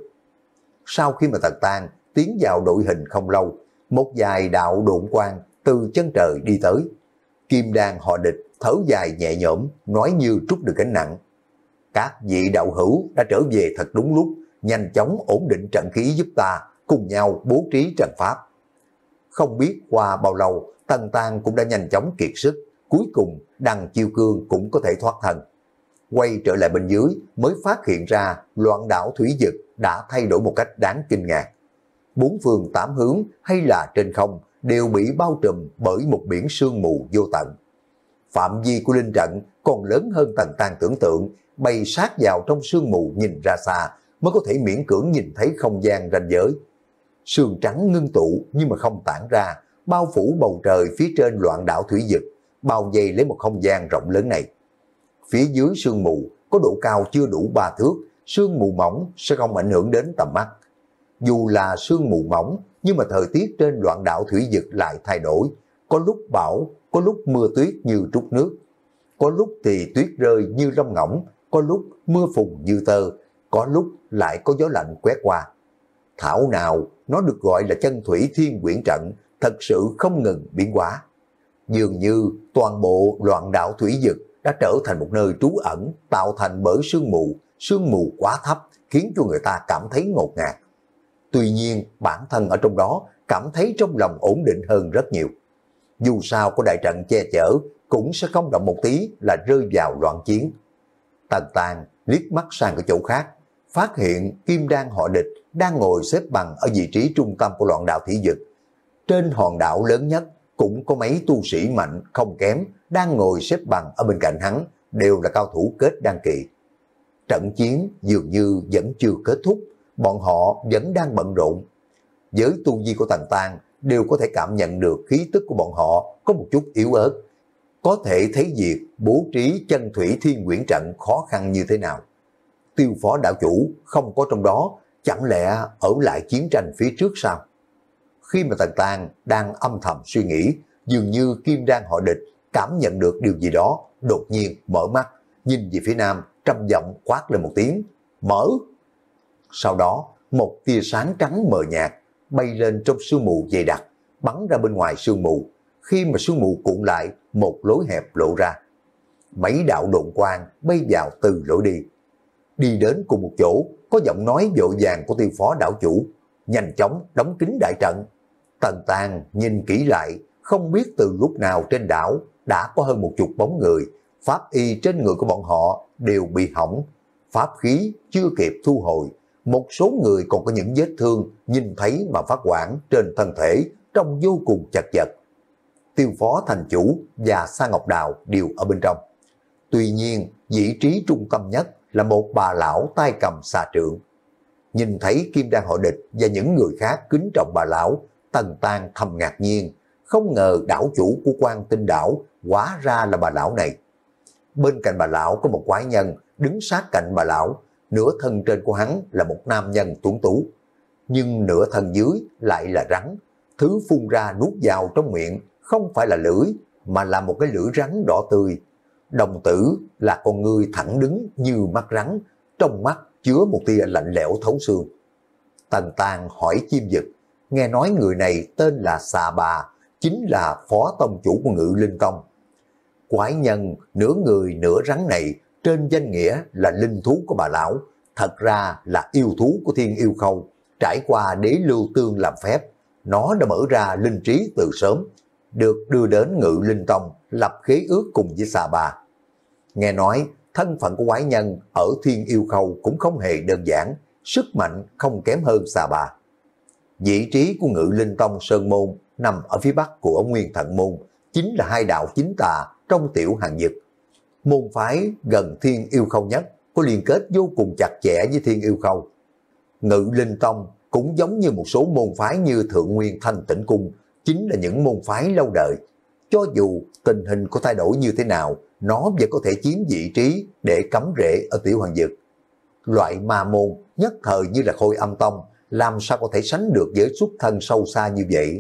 Sau khi mà Tần Tàng tiến vào đội hình không lâu, một vài đạo độn quang từ chân trời đi tới. Kim Đan họ Địch thở dài nhẹ nhõm, nói như trút được gánh nặng. Các vị đạo hữu đã trở về thật đúng lúc, nhanh chóng ổn định trận khí giúp ta, cùng nhau bố trí trận pháp. Không biết qua bao lâu, Tần Tàng cũng đã nhanh chóng kiệt sức, cuối cùng Đằng Chiêu Cương cũng có thể thoát thân. Quay trở lại bên dưới mới phát hiện ra loạn đảo thủy vực đã thay đổi một cách đáng kinh ngạc. Bốn phương tám hướng hay là trên không đều bị bao trùm bởi một biển sương mù vô tận. Phạm vi của linh trận còn lớn hơn Tần Tàng tưởng tượng, bay sát vào trong sương mù nhìn ra xa mới có thể miễn cưỡng nhìn thấy không gian ranh giới. Sương trắng ngưng tụ nhưng mà không tản ra, bao phủ bầu trời phía trên loạn đảo thủy vực, bao vây lấy một không gian rộng lớn này. Phía dưới sương mù có độ cao chưa đủ ba thước, sương mù mỏng sẽ không ảnh hưởng đến tầm mắt. Dù là sương mù mỏng, nhưng mà thời tiết trên loạn đảo thủy vực lại thay đổi. Có lúc bão, có lúc mưa tuyết như trút nước. Có lúc thì tuyết rơi như lông ngỗng, có lúc mưa phùn như tơ, có lúc lại có gió lạnh quét qua. Thảo nào nó được gọi là chân thủy thiên quyển trận, thật sự không ngừng biến hóa. Dường như toàn bộ loạn đảo thủy vực đã trở thành một nơi trú ẩn, tạo thành bởi sương mù, sương mù quá thấp khiến cho người ta cảm thấy ngột ngạt. Tuy nhiên bản thân ở trong đó cảm thấy trong lòng ổn định hơn rất nhiều. Dù sao có đại trận che chở cũng sẽ không động một tí là rơi vào loạn chiến. Tần Tàng liếc mắt sang cái chỗ khác, phát hiện Kim Đan họ Địch đang ngồi xếp bằng ở vị trí trung tâm của loạn đảo thủy vực. Trên hòn đảo lớn nhất cũng có mấy tu sĩ mạnh không kém đang ngồi xếp bằng ở bên cạnh hắn, đều là cao thủ kết đan kỳ. Trận chiến dường như vẫn chưa kết thúc, bọn họ vẫn đang bận rộn. Với tu vi của Tần Tàng đều có thể cảm nhận được khí tức của bọn họ có một chút yếu ớt, có thể thấy việc bố trí chân thủy thiên quyển trận khó khăn như thế nào. Tiêu Phó đạo chủ không có trong đó, chẳng lẽ ở lại chiến tranh phía trước sao? Khi mà Tần Tàng đang âm thầm suy nghĩ, dường như Kim Đan họ Địch cảm nhận được điều gì đó, đột nhiên mở mắt, nhìn về phía nam, trầm giọng quát lên một tiếng, mở. Sau đó, một tia sáng trắng mờ nhạt bay lên trong sương mù dày đặc, bắn ra bên ngoài sương mù. Khi mà sương mù cuộn lại, một lối hẹp lộ ra. Mấy đạo độn quang bay vào từ lối đi. Đi đến cùng một chỗ, có giọng nói vội vàng của Tiêu Phó đạo chủ, nhanh chóng đóng kín đại trận. Tần Tàng nhìn kỹ lại, không biết từ lúc nào trên đảo đã có hơn một chục bóng người, pháp y trên người của bọn họ đều bị hỏng, pháp khí chưa kịp thu hồi, một số người còn có những vết thương nhìn thấy mà phát hoảng trên thân thể, trông vô cùng chật vật. Tiêu Phó thành chủ và Sa Ngọc Đào đều ở bên trong. Tuy nhiên, vị trí trung tâm nhất là một bà lão tay cầm xà trượng. Nhìn thấy Kim Đan họ Địch và những người khác kính trọng bà lão, Tần Tàng thầm ngạc nhiên, không ngờ đảo chủ của Quan Tinh đảo hóa ra là bà lão này. Bên cạnh bà lão có một quái nhân đứng sát cạnh bà lão, nửa thân trên của hắn là một nam nhân tuấn tú, nhưng nửa thân dưới lại là rắn, thứ phun ra nuốt vào trong miệng không phải là lưỡi mà là một cái lưỡi rắn đỏ tươi. Đồng tử là con người thẳng đứng như mắt rắn, trong mắt chứa một tia lạnh lẽo thấu xương. Tần Tàng hỏi Chim Dực, nghe nói người này tên là Xà Bà, chính là phó tông chủ của Ngự Linh Tông. Quái nhân nửa người nửa rắn này trên danh nghĩa là linh thú của bà lão, thật ra là yêu thú của Thiên Yêu Khâu, trải qua đế lưu tương làm phép, nó đã mở ra linh trí từ sớm, được đưa đến Ngự Linh Tông lập khế ước cùng với Sa Ba. Nghe nói thân phận của quái nhân ở Thiên Yêu Khâu cũng không hề đơn giản, sức mạnh không kém hơn Sa Ba. Vị trí của Ngự Linh Tông Sơn Môn nằm ở phía bắc của Nguyên Thần Môn, chính là hai đạo chính tà trong Tiểu Hàng Dực. Môn phái gần Thiên Yêu Khâu nhất, có liên kết vô cùng chặt chẽ với Thiên Yêu Khâu. Ngự Linh Tông cũng giống như một số môn phái như Thượng Nguyên Thanh Tĩnh Cung, chính là những môn phái lâu đời. Cho dù tình hình có thay đổi như thế nào, nó vẫn có thể chiếm vị trí để cắm rễ ở Tiểu Hàng Dực. Loại ma môn nhất thời như là Khôi Âm Tông, làm sao có thể sánh được với xuất thân sâu xa như vậy.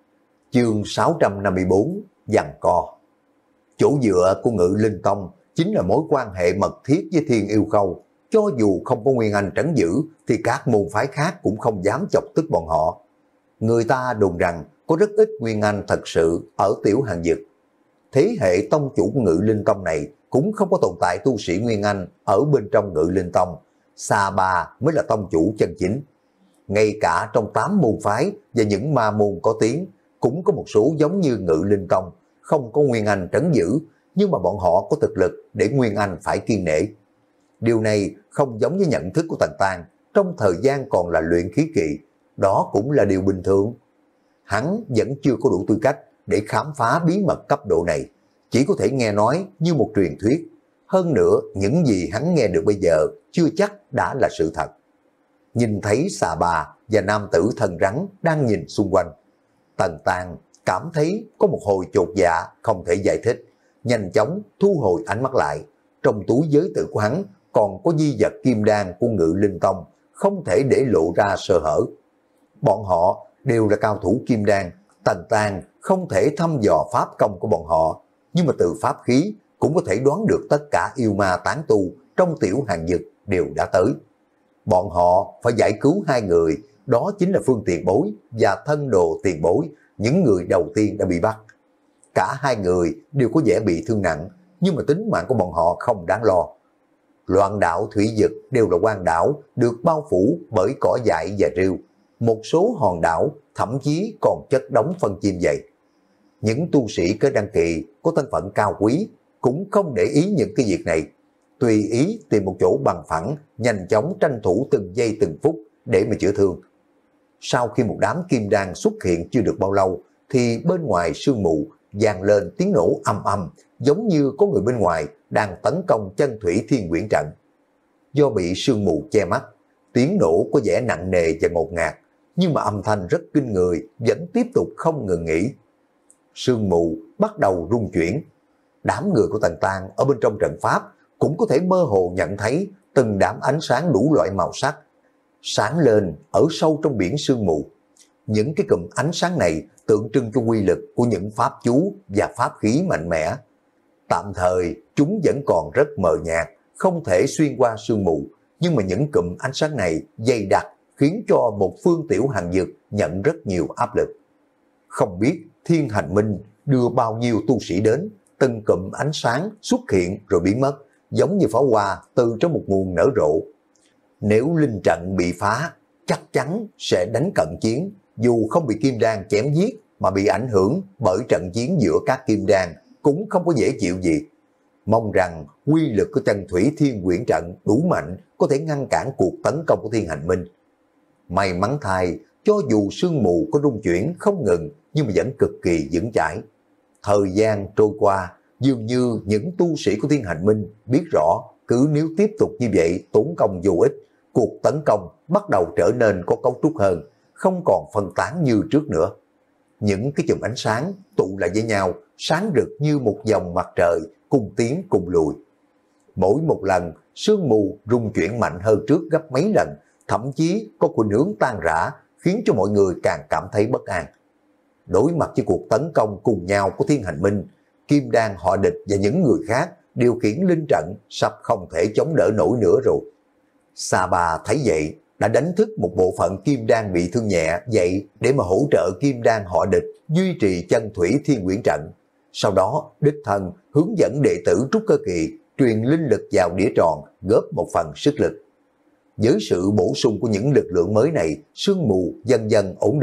Chương sáu trăm năm mươi bốn, giằng co. Chỗ dựa của Ngự Linh Tông chính là mối quan hệ mật thiết với Thiên Yêu Khâu. Cho dù không có Nguyên Anh trấn giữ thì các môn phái khác cũng không dám chọc tức bọn họ. Người ta đồn rằng có rất ít Nguyên Anh thật sự ở Tiểu Hàng Dực. Thế hệ tông chủ của Ngự Linh Tông này cũng không có tồn tại tu sĩ Nguyên Anh ở bên trong Ngự Linh Tông. Sa Ba mới là tông chủ chân chính. Ngay cả trong tám môn phái và những ma môn có tiếng, cũng có một số giống như Ngự Linh Tông, không có Nguyên Anh trấn giữ, nhưng mà bọn họ có thực lực để Nguyên Anh phải kiên nể. Điều này không giống với nhận thức của Tần Tang, trong thời gian còn là luyện khí kỳ, đó cũng là điều bình thường. Hắn vẫn chưa có đủ tư cách để khám phá bí mật cấp độ này, chỉ có thể nghe nói như một truyền thuyết. Hơn nữa, những gì hắn nghe được bây giờ chưa chắc đã là sự thật. Nhìn thấy Sa Ba và nam tử thần rắn đang nhìn xung quanh, Tần Tang cảm thấy có một hồi chột dạ không thể giải thích, nhanh chóng thu hồi ánh mắt lại. Trong túi giới tử của hắn còn có di vật kim đan của Ngự Linh Tông, không thể để lộ ra sơ hở. Bọn họ đều là cao thủ kim đan, Tần Tang không thể thăm dò pháp công của bọn họ, nhưng mà từ pháp khí cũng có thể đoán được tất cả yêu ma tán tu trong Tiểu Hàng Dực đều đã tới. Bọn họ phải giải cứu hai người, đó chính là Phương Tiền Bối và Thân Đồ Tiền Bối, những người đầu tiên đã bị bắt. Cả hai người đều có vẻ bị thương nặng, nhưng mà tính mạng của bọn họ không đáng lo. Loạn đảo thủy vực đều là quan đảo, được bao phủ bởi cỏ dại và rêu. Một số hòn đảo thậm chí còn chất đống phân chim dày. Những tu sĩ có đăng kỳ, có thân phận cao quý, cũng không để ý những cái việc này. Tùy ý tìm một chỗ bằng phẳng, nhanh chóng tranh thủ từng giây từng phút để mà chữa thương. Sau khi một đám kim đan xuất hiện chưa được bao lâu, thì bên ngoài sương mù vang lên tiếng nổ ầm ầm, giống như có người bên ngoài đang tấn công chân thủy thiên quyển trận. Do bị sương mù che mắt, tiếng nổ có vẻ nặng nề và ngột ngạt, nhưng mà âm thanh rất kinh người, vẫn tiếp tục không ngừng nghỉ. Sương mù bắt đầu rung chuyển. Đám người của Tần Tang ở bên trong trận pháp cũng có thể mơ hồ nhận thấy từng đám ánh sáng đủ loại màu sắc sáng lên ở sâu trong biển sương mù. Những cái cụm ánh sáng này tượng trưng cho quy lực của những pháp chú và pháp khí mạnh mẽ. Tạm thời chúng vẫn còn rất mờ nhạt, không thể xuyên qua sương mù, nhưng mà những cụm ánh sáng này dày đặc khiến cho một phương Tiểu Hàng Dực nhận rất nhiều áp lực. Không biết Thiên Hành Minh đưa bao nhiêu tu sĩ đến, từng cụm ánh sáng xuất hiện rồi biến mất, giống như pháo hoa từ trong một nguồn nở rộ. Nếu linh trận bị phá, chắc chắn sẽ đánh cận chiến, dù không bị kim đan chém giết mà bị ảnh hưởng bởi trận chiến giữa các kim đan cũng không có dễ chịu gì. Mong rằng quy lực của chân thủy thiên quyển trận đủ mạnh, có thể ngăn cản cuộc tấn công của Thiên Hành Minh. May mắn thay, cho dù sương mù có rung chuyển không ngừng, nhưng mà vẫn cực kỳ vững chãi. Thời gian trôi qua, dường như những tu sĩ của Thiên Hành Minh biết rõ, cứ nếu tiếp tục như vậy tốn công vô ích, cuộc tấn công bắt đầu trở nên có cấu trúc hơn, không còn phân tán như trước nữa. Những cái chùm ánh sáng tụ lại với nhau, sáng rực như một dòng mặt trời, cùng tiến cùng lùi. Mỗi một lần, sương mù rung chuyển mạnh hơn trước gấp mấy lần, thậm chí có khuynh hướng tan rã, khiến cho mọi người càng cảm thấy bất an. Đối mặt với cuộc tấn công cùng nhau của Thiên Hành Minh, Kim Đan họ Địch và những người khác điều khiển linh trận sắp không thể chống đỡ nổi nữa rồi. Sa Ba thấy vậy, đã đánh thức một bộ phận Kim Đan bị thương nhẹ dậy để mà hỗ trợ Kim Đan họ Địch duy trì chân thủy thiên quyển trận. Sau đó, đích thân hướng dẫn đệ tử trúc cơ kỳ truyền linh lực vào đĩa tròn, góp một phần sức lực. Với sự bổ sung của những lực lượng mới này, sương mù dần dần ổn định,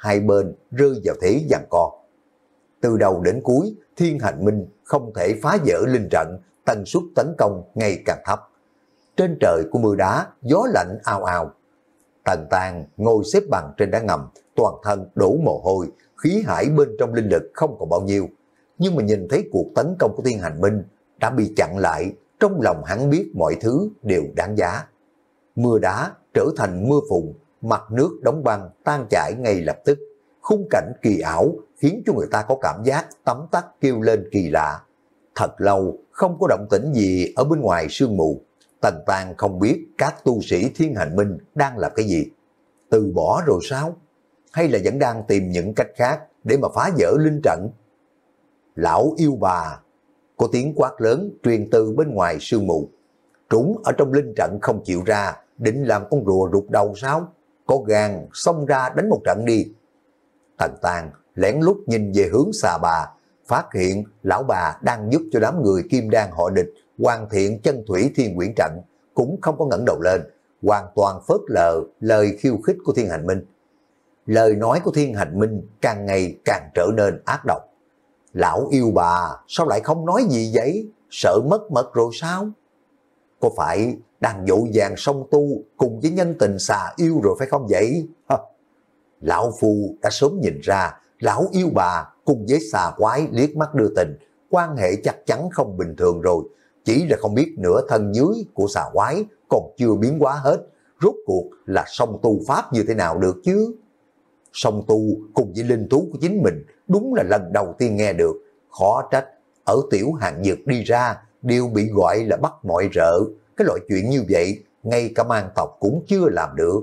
hai bên rơi vào thế giằng co. Từ đầu đến cuối, Thiên Hành Minh không thể phá vỡ linh trận, tần suất tấn công ngày càng thấp. Trên trời của mưa đá, gió lạnh ào ào. Tần Tàng ngồi xếp bằng trên đá ngầm, toàn thân đổ mồ hôi, khí hải bên trong linh lực không còn bao nhiêu. Nhưng mà nhìn thấy cuộc tấn công của Thiên Hành Minh đã bị chặn lại, trong lòng hắn biết mọi thứ đều đáng giá. Mưa đá trở thành mưa phùn, mặt nước đóng băng tan chảy ngay lập tức. Khung cảnh kỳ ảo khiến cho người ta có cảm giác tấm tắc kêu lên kỳ lạ. Thật lâu không có động tĩnh gì ở bên ngoài sương mù. Tần Tàng không biết các tu sĩ Thiên Hành Minh đang làm cái gì. Từ bỏ rồi sao? Hay là vẫn đang tìm những cách khác để mà phá vỡ linh trận? Lão yêu bà! Có tiếng quát lớn truyền từ bên ngoài sương mù. Trúng ở trong linh trận không chịu ra, định làm con rùa rụt đầu sao? Có gan xông ra đánh một trận đi. Tần Tàng lén lút nhìn về hướng xà bà, phát hiện lão bà đang giúp cho đám người Kim Đan họ Địch hoàn thiện chân thủy thiên quyển trận, cũng không có ngẩng đầu lên, hoàn toàn phớt lờ lời khiêu khích của Thiên Hành Minh. Lời nói của Thiên Hành Minh càng ngày càng trở nên ác độc. Lão yêu bà, sao lại không nói gì vậy? Sợ mất mật rồi sao? Có phải đang vội vàng song tu cùng với nhân tình xà yêu rồi phải không vậy? Ha. Lão Phu đã sớm nhìn ra, lão yêu bà cùng với xà quái liếc mắt đưa tình, quan hệ chắc chắn không bình thường rồi. Chỉ là không biết nửa thân dưới của xà quái còn chưa biến hóa hết, rốt cuộc là song tu pháp như thế nào được chứ? Song tu cùng với linh thú của chính mình đúng là lần đầu tiên nghe được, khó trách ở tiểu hàng dược đi ra đều bị gọi là bắt mọi rợ. Cái loại chuyện như vậy ngay cả mang tộc cũng chưa làm được.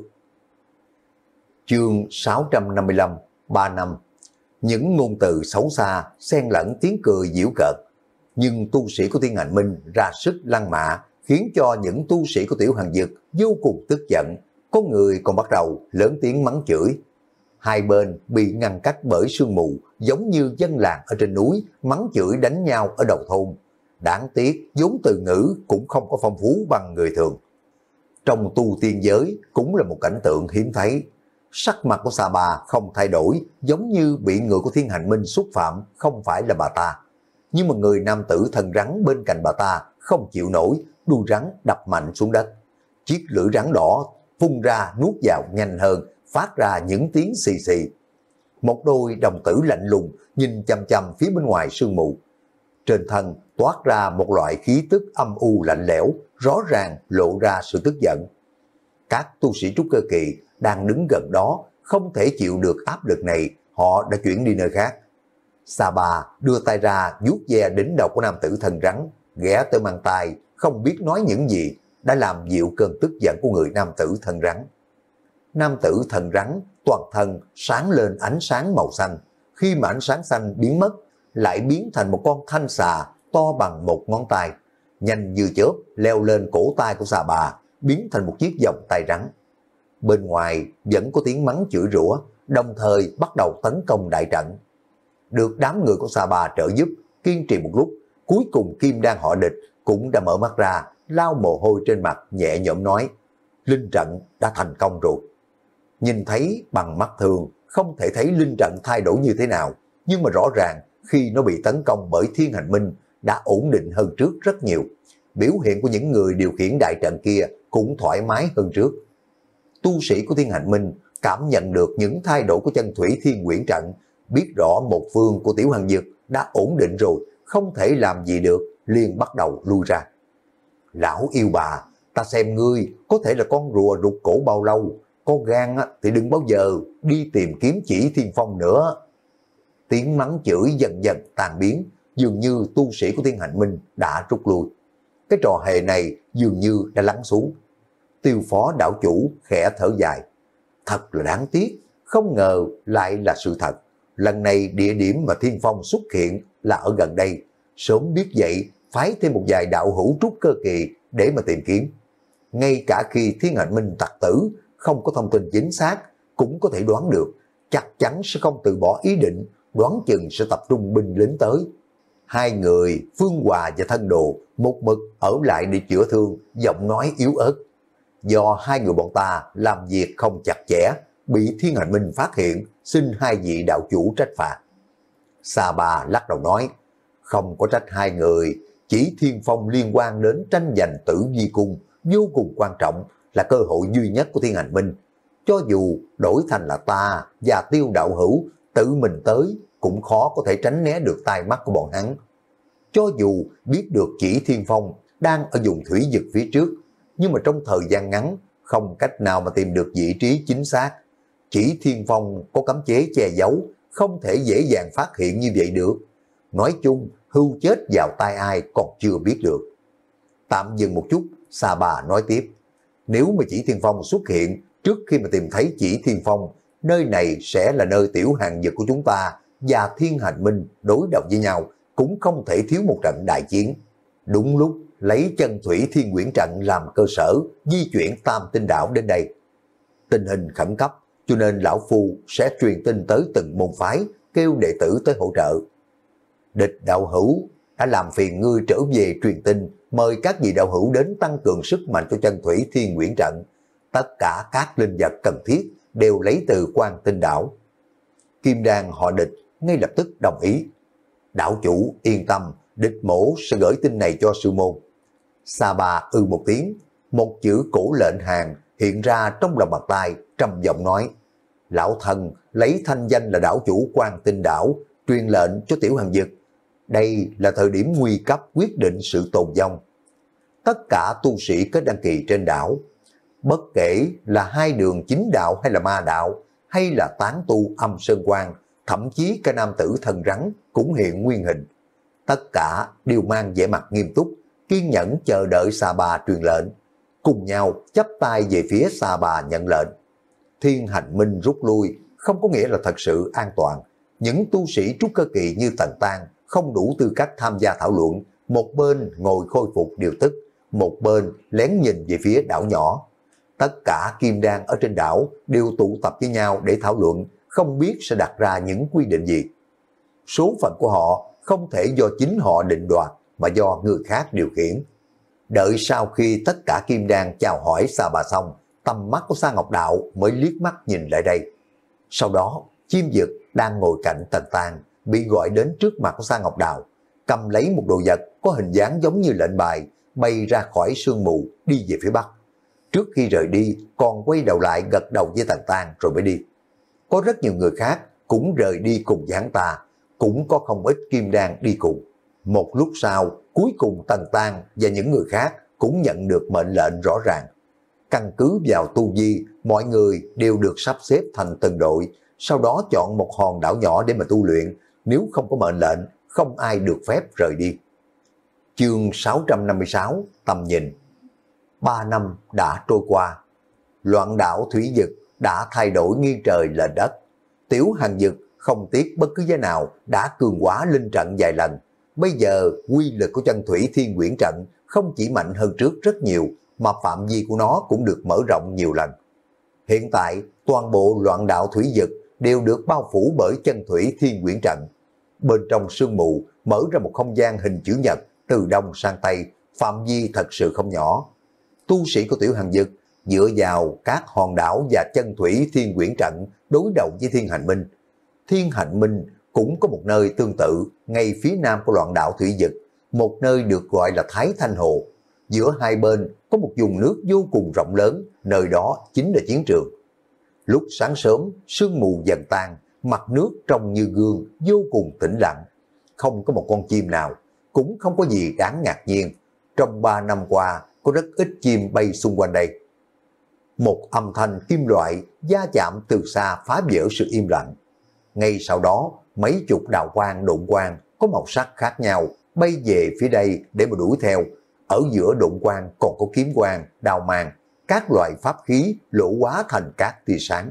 Chương sáu trăm năm mươi lăm, ba năm. Những ngôn từ xấu xa xen lẫn tiếng cười giễu cợt, nhưng tu sĩ của Thiên Hành Minh ra sức lăng mạ, khiến cho những tu sĩ của tiểu hàng dực vô cùng tức giận. Có người còn bắt đầu lớn tiếng mắng chửi. Hai bên bị ngăn cách bởi sương mù, giống như dân làng ở trên núi mắng chửi đánh nhau ở đầu thôn. Đáng tiếc vốn từ ngữ cũng không có phong phú bằng người thường. Trong tu tiên giới cũng là một cảnh tượng hiếm thấy. Sắc mặt của xà bà không thay đổi, giống như bị người của Thiên Hành Minh xúc phạm không phải là bà ta. Nhưng mà người nam tử thân rắn bên cạnh bà ta không chịu nổi, đuôi rắn đập mạnh xuống đất. Chiếc lưỡi rắn đỏ phun ra nuốt vào nhanh hơn, phát ra những tiếng xì xì. Một đôi đồng tử lạnh lùng nhìn chăm chăm phía bên ngoài sương mù. Trên thân toát ra một loại khí tức âm u lạnh lẽo, rõ ràng lộ ra sự tức giận. Các tu sĩ trúc cơ kỳ đang đứng gần đó, không thể chịu được áp lực này, họ đã chuyển đi nơi khác. Sa Ba đưa tay ra vuốt ve đỉnh đầu của nam tử thần rắn, ghé tới mang tay, không biết nói những gì, đã làm dịu cơn tức giận của người nam tử thần rắn. Nam tử thần rắn toàn thân sáng lên ánh sáng màu xanh, khi mà ánh sáng xanh biến mất, lại biến thành một con thanh xà to bằng một ngón tay, nhanh như chớp leo lên cổ tay của xà bà, biến thành một chiếc vòng tay rắn. Bên ngoài vẫn có tiếng mắng chửi rủa, đồng thời bắt đầu tấn công đại trận. Được đám người của xà bà trợ giúp, kiên trì một lúc, cuối cùng Kim Đan họ Địch cũng đã mở mắt ra, lau mồ hôi trên mặt, nhẹ nhõm nói: linh trận đã thành công rồi. Nhìn thấy bằng mắt thường, không thể thấy linh trận thay đổi như thế nào, nhưng mà rõ ràng khi nó bị tấn công bởi Thiên Hành Minh đã ổn định hơn trước rất nhiều. Biểu hiện của những người điều khiển đại trận kia cũng thoải mái hơn trước. Tu sĩ của Thiên Hành Minh cảm nhận được những thay đổi của chân thủy thiên quyển trận, biết rõ một phương của tiểu hàng dược đã ổn định rồi, không thể làm gì được, liền bắt đầu lui ra. Lão yêu bà, ta xem ngươi có thể là con rùa rụt cổ bao lâu, có gan thì đừng bao giờ đi tìm kiếm Chỉ Thiên Phong nữa. Tiếng mắng chửi dần dần tan biến, dường như tu sĩ của Thiên Hành Minh đã rút lui. Cái trò hề này dường như đã lắng xuống. Tiêu phó đảo chủ khẽ thở dài. Thật là đáng tiếc, không ngờ lại là sự thật. Lần này địa điểm mà Thiên Phong xuất hiện là ở gần đây. Sớm biết vậy, phái thêm một vài đạo hữu trúc cơ kỳ để mà tìm kiếm. Ngay cả khi Thiên Hành Minh tặc tử, không có thông tin chính xác, cũng có thể đoán được, chắc chắn sẽ không từ bỏ ý định, đoán chừng sẽ tập trung binh lính tới. Hai người, Phương Hòa và Thân Đồ, một mực ở lại để chữa thương, giọng nói yếu ớt. Do hai người bọn ta làm việc không chặt chẽ, bị Thiên Hành Minh phát hiện, xin hai vị đạo chủ trách phạt. Sa Ba lắc đầu nói, không có trách hai người, chỉ Thiên Phong liên quan đến tranh giành Tử Vi Cung vô cùng quan trọng, là cơ hội duy nhất của Thiên Hành Minh. Cho dù đổi thành là ta và Tiêu đạo hữu tự mình tới, cũng khó có thể tránh né được tai mắt của bọn hắn. Cho dù biết được chỉ Thiên Phong đang ở vùng thủy vực phía trước, nhưng mà trong thời gian ngắn không cách nào mà tìm được vị trí chính xác. Chỉ Thiên Phong có cấm chế che giấu, không thể dễ dàng phát hiện như vậy được. Nói chung, hưu chết vào tay ai còn chưa biết được. Tạm dừng một chút, Sa Ba nói tiếp, nếu mà chỉ Thiên Phong xuất hiện trước khi mà tìm thấy chỉ Thiên Phong, nơi này sẽ là nơi tiểu hàng vực của chúng ta và Thiên Hành Minh đối đầu với nhau, cũng không thể thiếu một trận đại chiến. Đúng lúc lấy chân thủy Thiên Quyển trận làm cơ sở, di chuyển Tam Tinh Đảo đến đây. Tình hình khẩn cấp, cho nên lão phu sẽ truyền tin tới từng môn phái, kêu đệ tử tới hỗ trợ. Địch đạo hữu đã làm phiền ngươi trở về truyền tin, mời các vị đạo hữu đến tăng cường sức mạnh cho chân thủy Thiên Quyển trận. Tất cả các linh vật cần thiết đều lấy từ Quan Tinh Đảo. Kim Đan họ Địch ngay lập tức đồng ý. Đạo chủ yên tâm, Địch mổ sẽ gửi tin này cho sư môn. Sa Ba ư một tiếng, một chữ cổ lệnh hàng hiện ra trong lòng bàn tay, trầm giọng nói, lão thần lấy thanh danh là đảo chủ Quan Tinh Đảo, truyền lệnh cho tiểu hàng vực. Đây là thời điểm nguy cấp quyết định sự tồn vong. Tất cả tu sĩ kết đăng kỳ trên đảo, bất kể là hai đường chính đạo hay là ma đạo, hay là tán tu âm sơn quan, thậm chí cả nam tử thần rắn cũng hiện nguyên hình. Tất cả đều mang vẻ mặt nghiêm túc, kiên nhẫn chờ đợi Sa Ba truyền lệnh, cùng nhau chắp tay về phía Sa Ba nhận lệnh. Thiên Hành Minh rút lui không có nghĩa là thật sự an toàn. Những tu sĩ trúc cơ kỳ như Tần Tan không đủ tư cách tham gia thảo luận, một bên ngồi khôi phục điều tức, một bên lén nhìn về phía đảo nhỏ. Tất cả kim đan ở trên đảo đều tụ tập với nhau để thảo luận, không biết sẽ đặt ra những quy định gì. Số phận của họ không thể do chính họ định đoạt, mà do người khác điều khiển. Đợi sau khi tất cả kim đan chào hỏi Sa Ba xong, tầm mắt của Sa Ngọc Đạo mới liếc mắt nhìn lại đây. Sau đó, Chim Dực đang ngồi cạnh Tần Tan bị gọi đến trước mặt của Sa Ngọc Đạo, cầm lấy một đồ vật có hình dáng giống như lệnh bài, bay ra khỏi sương mù đi về phía bắc. Trước khi rời đi còn quay đầu lại gật đầu với Tần Tan rồi mới đi. Có rất nhiều người khác cũng rời đi cùng với hắn ta, cũng có không ít kim đan đi cùng. Một lúc sau, cuối cùng Tần Tan và những người khác cũng nhận được mệnh lệnh rõ ràng. Căn cứ vào tu vi, mọi người đều được sắp xếp thành từng đội, sau đó chọn một hòn đảo nhỏ để mà tu luyện. Nếu không có mệnh lệnh, không ai được phép rời đi. Chương sáu trăm năm mươi sáu, tầm nhìn. Ba năm đã trôi qua. Loạn đảo thủy vực đã thay đổi nghiêng trời lệch đất. Tiểu hàng vực không tiếc bất cứ giá nào đã cường hóa linh trận vài lần. Bây giờ quy lực của chân thủy Thiên Quyển trận không chỉ mạnh hơn trước rất nhiều, mà phạm vi của nó cũng được mở rộng nhiều lần. Hiện tại toàn bộ loạn đạo thủy vực đều được bao phủ bởi chân thủy Thiên Quyển trận. Bên trong sương mù mở ra một không gian hình chữ nhật từ đông sang tây, phạm vi thật sự không nhỏ. Tu sĩ của tiểu hàng vực dựa vào các hòn đảo và chân thủy Thiên Quyển trận đối đầu với Thiên Hành Minh. Thiên Hành Minh cũng có một nơi tương tự ngay phía nam của loạn đảo thủy vực, một nơi được gọi là Thái Thanh Hồ. Giữa hai bên có một vùng nước vô cùng rộng lớn, nơi đó chính là chiến trường. Lúc sáng sớm, sương mù dần tan, mặt nước trong như gương, vô cùng tĩnh lặng. Không có một con chim nào, cũng không có gì đáng ngạc nhiên. Trong ba năm qua, có rất ít chim bay xung quanh đây. Một âm thanh kim loại va chạm từ xa phá vỡ sự im lặng. Ngay sau đó, mấy chục đạo quang độn quang có màu sắc khác nhau bay về phía đây để mà đuổi theo. Ở giữa độn quang còn có kiếm quang, đao mang, các loại pháp khí lộ hóa thành các tia sáng.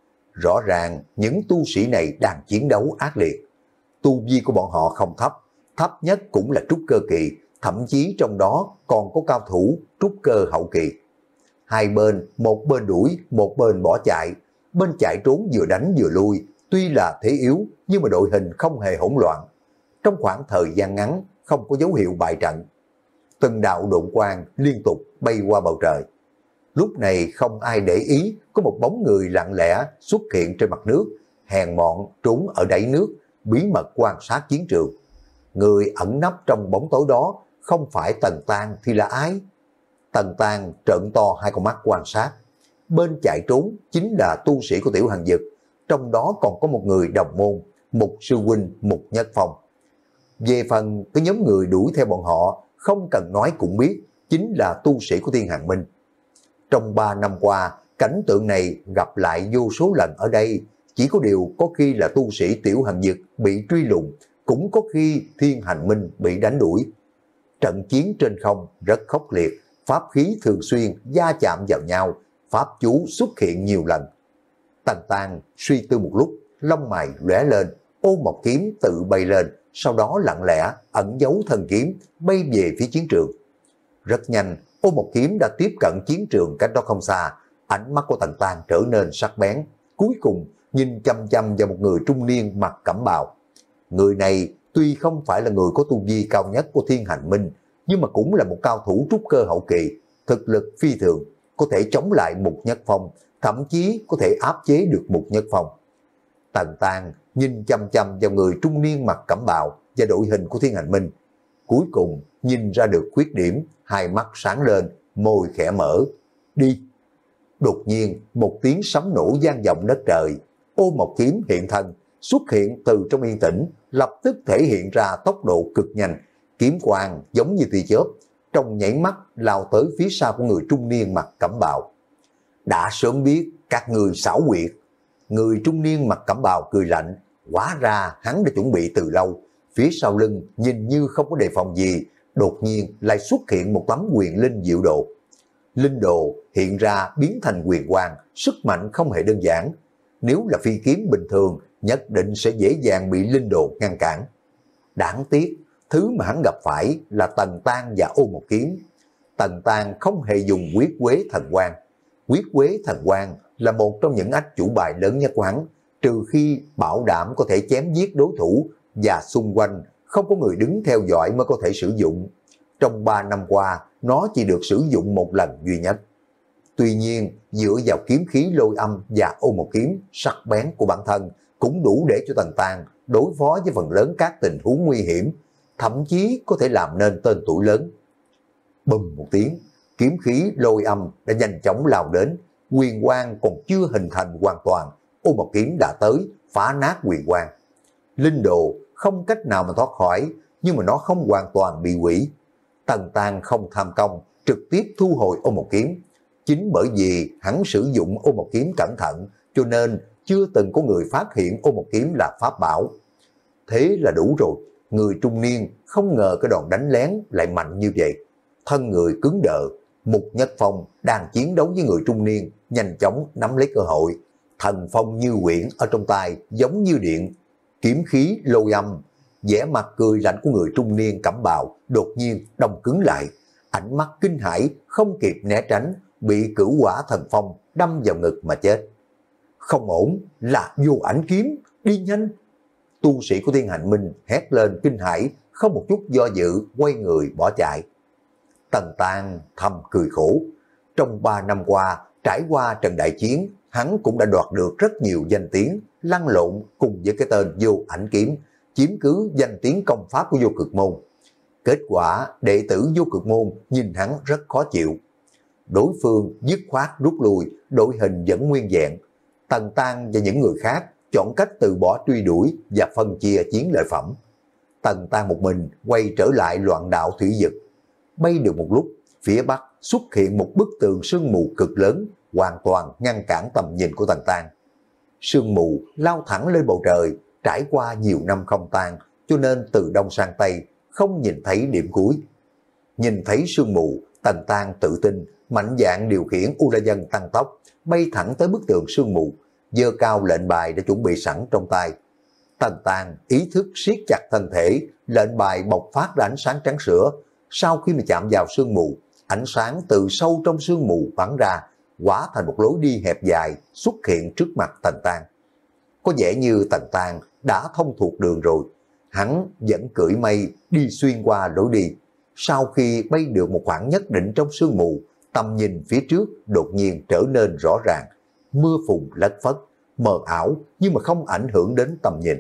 Rõ ràng những tu sĩ này đang chiến đấu ác liệt. Tu vi của bọn họ không thấp, thấp nhất cũng là trúc cơ kỳ, thậm chí trong đó còn có cao thủ trúc cơ hậu kỳ. Hai bên, một bên đuổi, một bên bỏ chạy, bên chạy trốn vừa đánh vừa lui, tuy là thế yếu nhưng mà đội hình không hề hỗn loạn. Trong khoảng thời gian ngắn không có dấu hiệu bại trận. Từng đạo độn quang liên tục bay qua bầu trời. Lúc này không ai để ý có một bóng người lặng lẽ xuất hiện trên mặt nước, hèn mọn trốn ở đáy nước, bí mật quan sát chiến trường. Người ẩn nấp trong bóng tối đó không phải Tần Tang thì là ai? Tần Tang trợn to hai con mắt quan sát. Bên chạy trốn chính là tu sĩ của Tiểu Hàn Dực, trong đó còn có một người đồng môn, Mục sư huynh Mục Nhất Phong. Về phần cái nhóm người đuổi theo bọn họ, không cần nói cũng biết, chính là tu sĩ của Thiên Hàn Minh. Trong ba năm qua, cảnh tượng này gặp lại vô số lần ở đây, chỉ có điều có khi là tu sĩ Tiểu Hàn Dực bị truy lùng, cũng có khi Thiên Hàn Minh bị đánh đuổi. Trận chiến trên không rất khốc liệt, pháp khí thường xuyên va chạm vào nhau, pháp chú xuất hiện nhiều lần. Tần Tang suy tư một lúc, lông mày lóe lên, ô một kiếm tự bay lên, sau đó lặng lẽ ẩn giấu thân kiếm, bay về phía chiến trường. Rất nhanh, ô một kiếm đã tiếp cận chiến trường cách đó không xa, ánh mắt của Tần Tang trở nên sắc bén, cuối cùng nhìn chăm chăm vào một người trung niên mặc cẩm bào. Người này tuy không phải là người có tu vi cao nhất của Thiên Hành Minh, nhưng mà cũng là một cao thủ trúc cơ hậu kỳ, thực lực phi thường, có thể chống lại Mục Nhất Phong, thậm chí có thể áp chế được Mục Nhất Phong. Tần Tang nhìn chăm chăm vào người trung niên mặc cẩm bào và đội hình của Thiên Hành Minh, cuối cùng nhìn ra được khuyết điểm, hai mắt sáng lên, môi khẽ mở. Đi! Đột nhiên, một tiếng sấm nổ vang vọng đất trời, ô một kiếm hiện thân, xuất hiện từ trong yên tĩnh, lập tức thể hiện ra tốc độ cực nhanh, kiếm quang giống như tia chớp, trong nhảy mắt lao tới phía sau của người trung niên mặc cẩm bào. Đã sớm biết các người xảo quyệt. Người trung niên mặc cẩm bào cười lạnh, hóa ra hắn đã chuẩn bị từ lâu, phía sau lưng nhìn như không có đề phòng gì, đột nhiên lại xuất hiện một tấm quyền linh diệu đồ. Linh đồ hiện ra biến thành quyền quang, sức mạnh không hề đơn giản. Nếu là phi kiếm bình thường, nhất định sẽ dễ dàng bị linh đồ ngăn cản. Đáng tiếc, thứ mà hắn gặp phải là Tần Tang và ô một kiếm. Tần Tang không hề dùng quyết quế thần quang. Quyết quế thần quang là một trong những ách chủ bài lớn nhất của hắn, trừ khi bảo đảm có thể chém giết đối thủ và xung quanh không có người đứng theo dõi mới có thể sử dụng. Trong ba năm qua, nó chỉ được sử dụng một lần duy nhất. Tuy nhiên, dựa vào kiếm khí lôi âm và ô một kiếm sắc bén của bản thân cũng đủ để cho Tần Tang đối phó với phần lớn các tình huống nguy hiểm, thậm chí có thể làm nên tên tuổi lớn. Bùm một tiếng, kiếm khí lôi âm đã nhanh chóng lao đến, quyền quang còn chưa hình thành hoàn toàn, ô một kiếm đã tới, phá nát quyền quang. Linh đồ không cách nào mà thoát khỏi, nhưng mà nó không hoàn toàn bị hủy. Tần Tang không tham công, trực tiếp thu hồi ô một kiếm. Chính bởi vì hắn sử dụng ô một kiếm cẩn thận, cho nên chưa từng có người phát hiện ô một kiếm là pháp bảo. Thế là đủ rồi, người trung niên không ngờ cái đòn đánh lén lại mạnh như vậy. Thân người cứng đờ, Mục Nhất Phong đang chiến đấu với người trung niên, nhanh chóng nắm lấy cơ hội. Thần phong như quyển ở trong tay, giống như điện, kiếm khí lôi âm. Vẻ mặt cười lạnh của người trung niên cẩm bào đột nhiên đông cứng lại, ánh mắt kinh hãi không kịp né tránh, bị cửu quả thần phong đâm vào ngực mà chết. Không ổn, là vô ảnh kiếm, đi nhanh. Tu sĩ của Thiên Hành Minh hét lên kinh hãi, không một chút do dự, quay người bỏ chạy. Tần Tang thầm cười khổ. Trong ba năm qua, trải qua trận đại chiến, hắn cũng đã đoạt được rất nhiều danh tiếng, lăn lộn cùng với cái tên vô ảnh kiếm, chiếm cứ danh tiếng công pháp của vô cực môn. Kết quả, đệ tử vô cực môn nhìn hắn rất khó chịu. Đối phương dứt khoát rút lui, đội hình vẫn nguyên vẹn. Tần Tang và những người khác chọn cách từ bỏ truy đuổi và phân chia chiến lợi phẩm. Tần Tang một mình quay trở lại loạn đạo thủy vực. Bay được một lúc, phía bắc xuất hiện một bức tường sương mù cực lớn, hoàn toàn ngăn cản tầm nhìn của Tần Tang. Sương mù lao thẳng lên bầu trời, trải qua nhiều năm không tan, cho nên từ đông sang tây không nhìn thấy điểm cuối. Nhìn thấy sương mù, Tần Tang tự tin, mạnh dạn điều khiển U La Dân tăng tốc, bay thẳng tới bức tường sương mù, giơ cao lệnh bài đã chuẩn bị sẵn trong tay. Tần Tang ý thức siết chặt thân thể, lệnh bài bộc phát ra ánh sáng trắng sữa. Sau khi mà chạm vào sương mù, ánh sáng từ sâu trong sương mù bắn ra, hóa thành một lối đi hẹp dài xuất hiện trước mặt Tần Tang. Có vẻ như Tần Tang đã thông thuộc đường rồi, hắn vẫn cưỡi mây đi xuyên qua lối đi. Sau khi bay được một khoảng nhất định trong sương mù, tầm nhìn phía trước đột nhiên trở nên rõ ràng, mưa phùn lất phất, mờ ảo nhưng mà không ảnh hưởng đến tầm nhìn.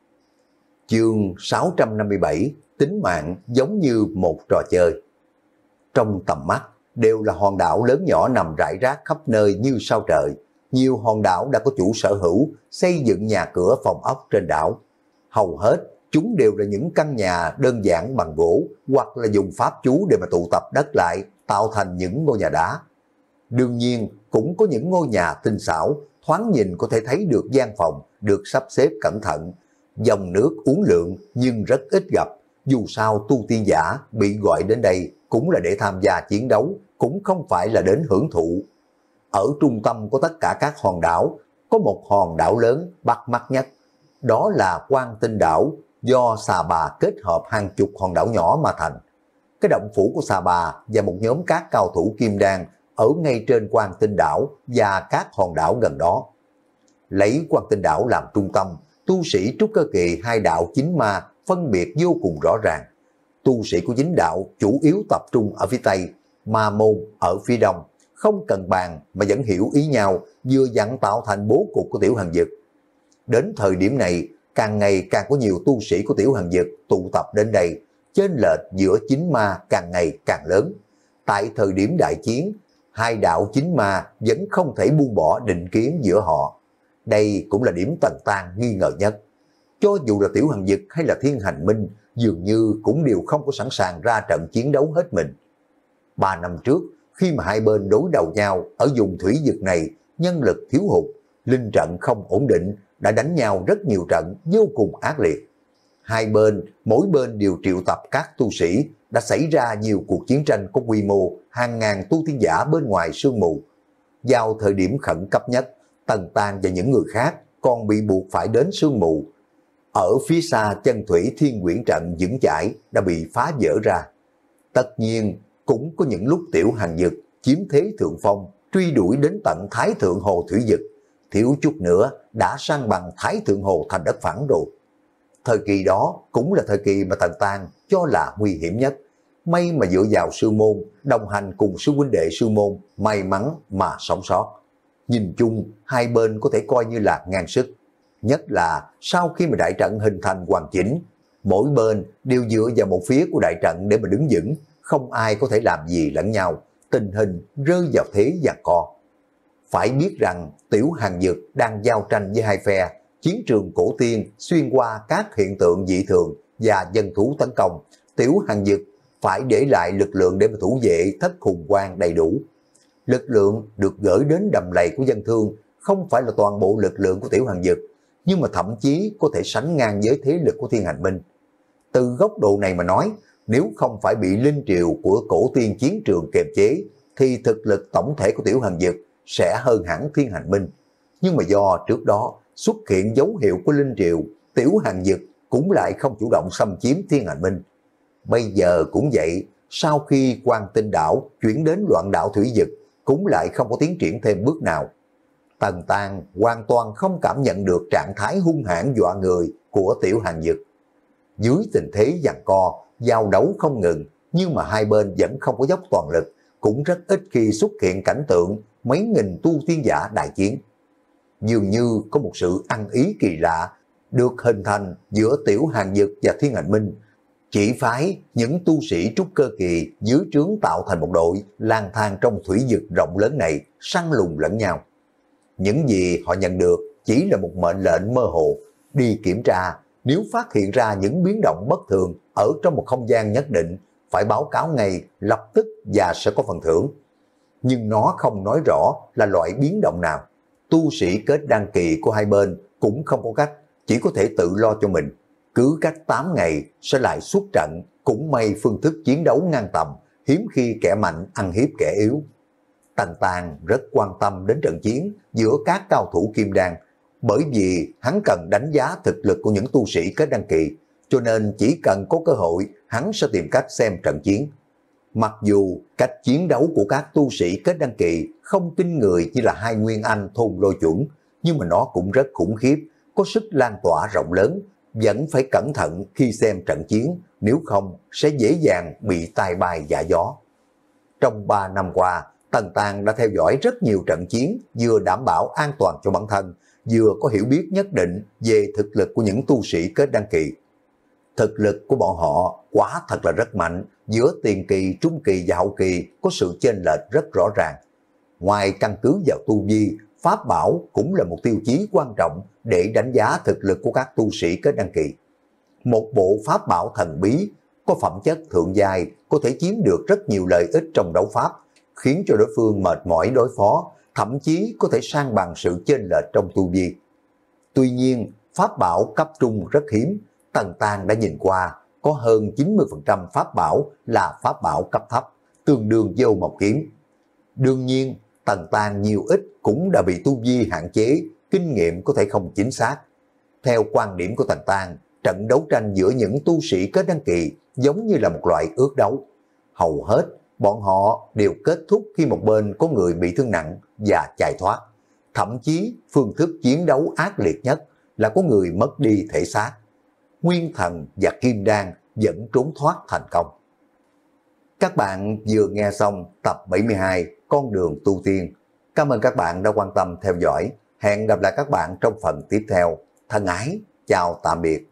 Chương sáu trăm năm mươi bảy, tính mạng giống như một trò chơi. Trong tầm mắt đều là hòn đảo lớn nhỏ nằm rải rác khắp nơi như sao trời. Nhiều hòn đảo đã có chủ sở hữu, xây dựng nhà cửa phòng ốc trên đảo. Hầu hết chúng đều là những căn nhà đơn giản bằng gỗ hoặc là dùng pháp chú để mà tụ tập đất lại tạo thành những ngôi nhà đá. Đương nhiên cũng có những ngôi nhà tinh xảo, thoáng nhìn có thể thấy được gian phòng được sắp xếp cẩn thận. Dòng nước uốn lượn nhưng rất ít gặp, dù sao tu tiên giả bị gọi đến đây cũng là để tham gia chiến đấu, cũng không phải là đến hưởng thụ. Ở trung tâm của tất cả các hòn đảo, có một hòn đảo lớn bắt mắt nhất. Đó là Quan Tinh đảo, do Xà Bà kết hợp hàng chục hòn đảo nhỏ mà thành. Cái động phủ của Xà Bà và một nhóm các cao thủ kim đan ở ngay trên Quan Tinh đảo và các hòn đảo gần đó. Lấy Quan Tinh đảo làm trung tâm, tu sĩ trúc cơ kỳ hai đạo chính ma phân biệt vô cùng rõ ràng. Tu sĩ của chính đạo chủ yếu tập trung ở phía Tây, ma môn ở phía Đông, không cần bàn mà vẫn hiểu ý nhau, vừa dặn tạo thành bố cục của Tiểu Hàn Dực. Đến thời điểm này, càng ngày càng có nhiều tu sĩ của Tiểu Hàn Dực tụ tập đến đây, chênh lệch giữa chính ma càng ngày càng lớn. Tại thời điểm đại chiến, hai đạo chính ma vẫn không thể buông bỏ định kiến giữa họ. Đây cũng là điểm Tần Tang nghi ngờ nhất. Cho dù là Tiểu Hàn Dực hay là Thiên Hành Minh, dường như cũng đều không có sẵn sàng ra trận chiến đấu hết mình. Ba năm trước, khi mà hai bên đối đầu nhau ở vùng thủy vực này, nhân lực thiếu hụt, linh trận không ổn định, đã đánh nhau rất nhiều trận vô cùng ác liệt. Hai bên, mỗi bên đều triệu tập các tu sĩ, đã xảy ra nhiều cuộc chiến tranh có quy mô, hàng ngàn tu tiên giả bên ngoài sương mù. Vào thời điểm khẩn cấp nhất, Tần Tang và những người khác còn bị buộc phải đến sương mù. Ở phía xa chân thủy thiên quyển trận vững chãi đã bị phá vỡ ra. Tất nhiên, cũng có những lúc Tiểu Hàn Dực chiếm thế thượng phong, truy đuổi đến tận Thái Thượng Hồ thủy vực, thiếu chút nữa đã san bằng Thái Thượng Hồ thành đất phẳng rồi. Thời kỳ đó cũng là thời kỳ mà Tần Tang cho là nguy hiểm nhất. May mà dựa vào sư môn, đồng hành cùng sư huynh đệ sư môn, may mắn mà sống sót. Nhìn chung, hai bên có thể coi như là ngang sức. Nhất là sau khi mà đại trận hình thành hoàn chỉnh, mỗi bên đều dựa vào một phía của đại trận để mà đứng vững, không ai có thể làm gì lẫn nhau, tình hình rơi vào thế giằng co. Phải biết rằng Tiểu Hàn Dực đang giao tranh với hai phe, chiến trường cổ tiên xuyên qua các hiện tượng dị thường và dân thú tấn công. Tiểu Hàn Dực phải để lại lực lượng để mà thủ vệ thất hùng quan đầy đủ. Lực lượng được gửi đến đầm lầy của dân thương không phải là toàn bộ lực lượng của Tiểu Hàn Dực, nhưng mà thậm chí có thể sánh ngang với thế lực của Thiên Hành Minh. Từ góc độ này mà nói, nếu không phải bị linh triều của cổ tiên chiến trường kiềm chế, thì thực lực tổng thể của Tiểu Hàn Dực sẽ hơn hẳn Thiên Hành Minh. Nhưng mà do trước đó xuất hiện dấu hiệu của linh triều, Tiểu Hàn Dực cũng lại không chủ động xâm chiếm Thiên Hành Minh. Bây giờ cũng vậy, sau khi Quan Tinh đảo chuyển đến Loạn đảo thủy vực, cũng lại không có tiến triển thêm bước nào. Tần Tang hoàn toàn không cảm nhận được trạng thái hung hãn dọa người của Tiểu Hàn Dực. Dưới tình thế giằng co, giao đấu không ngừng, nhưng mà hai bên vẫn không có dốc toàn lực, cũng rất ít khi xuất hiện cảnh tượng mấy nghìn tu tiên giả đại chiến. Dường như có một sự ăn ý kỳ lạ được hình thành giữa Tiểu Hàn Dực và Thiên Hành Minh, chỉ phái những tu sĩ trúc cơ kỳ dưới trướng tạo thành một đội lang thang trong thủy vực rộng lớn này săn lùng lẫn nhau. Những gì họ nhận được chỉ là một mệnh lệnh mơ hồ, đi kiểm tra, nếu phát hiện ra những biến động bất thường ở trong một không gian nhất định, phải báo cáo ngay lập tức và sẽ có phần thưởng. Nhưng nó không nói rõ là loại biến động nào. Tu sĩ kết đăng kỳ của hai bên cũng không có cách, chỉ có thể tự lo cho mình. Cứ cách tám ngày sẽ lại xuất trận, cũng may phương thức chiến đấu ngang tầm, hiếm khi kẻ mạnh ăn hiếp kẻ yếu. Tần Tang rất quan tâm đến trận chiến giữa các cao thủ kim đan, bởi vì hắn cần đánh giá thực lực của những tu sĩ kết đăng kỳ, cho nên chỉ cần có cơ hội, hắn sẽ tìm cách xem trận chiến. Mặc dù cách chiến đấu của các tu sĩ kết đăng kỳ không kinh người như là hai nguyên anh thôn lôi chuẩn, nhưng mà nó cũng rất khủng khiếp, có sức lan tỏa rộng lớn, vẫn phải cẩn thận khi xem trận chiến, nếu không sẽ dễ dàng bị tai bay vạ gió. Trong ba năm qua, Tần Tang đã theo dõi rất nhiều trận chiến, vừa đảm bảo an toàn cho bản thân, vừa có hiểu biết nhất định về thực lực của những tu sĩ kết đăng kỳ. Thực lực của bọn họ quả thật là rất mạnh, giữa tiền kỳ, trung kỳ và hậu kỳ có sự chênh lệch rất rõ ràng. Ngoài căn cứ vào tu vi, pháp bảo cũng là một tiêu chí quan trọng để đánh giá thực lực của các tu sĩ kết đăng kỳ. Một bộ pháp bảo thần bí có phẩm chất thượng giai có thể chiếm được rất nhiều lợi ích trong đấu pháp, khiến cho đối phương mệt mỏi đối phó, thậm chí có thể san bằng sự chênh lệch trong tu vi. Tuy nhiên, pháp bảo cấp trung rất hiếm. Tần Tang đã nhìn qua, có hơn chín mươi phần trăm pháp bảo là pháp bảo cấp thấp, tương đương với Ô Mộc Kiếm. Đương nhiên, Tần Tang nhiều ít cũng đã bị tu vi hạn chế, kinh nghiệm có thể không chính xác. Theo quan điểm của Tần Tang, trận đấu tranh giữa những tu sĩ kết đăng kỳ giống như là một loại ước đấu. Hầu hết, bọn họ đều kết thúc khi một bên có người bị thương nặng và chạy thoát. Thậm chí, phương thức chiến đấu ác liệt nhất là có người mất đi thể xác. Nguyên Thần và Kim Đan vẫn trốn thoát thành công. Các bạn vừa nghe xong tập bảy mươi hai Con đường tu tiên. Cảm ơn các bạn đã quan tâm theo dõi. Hẹn gặp lại các bạn trong phần tiếp theo. Thân ái, chào tạm biệt.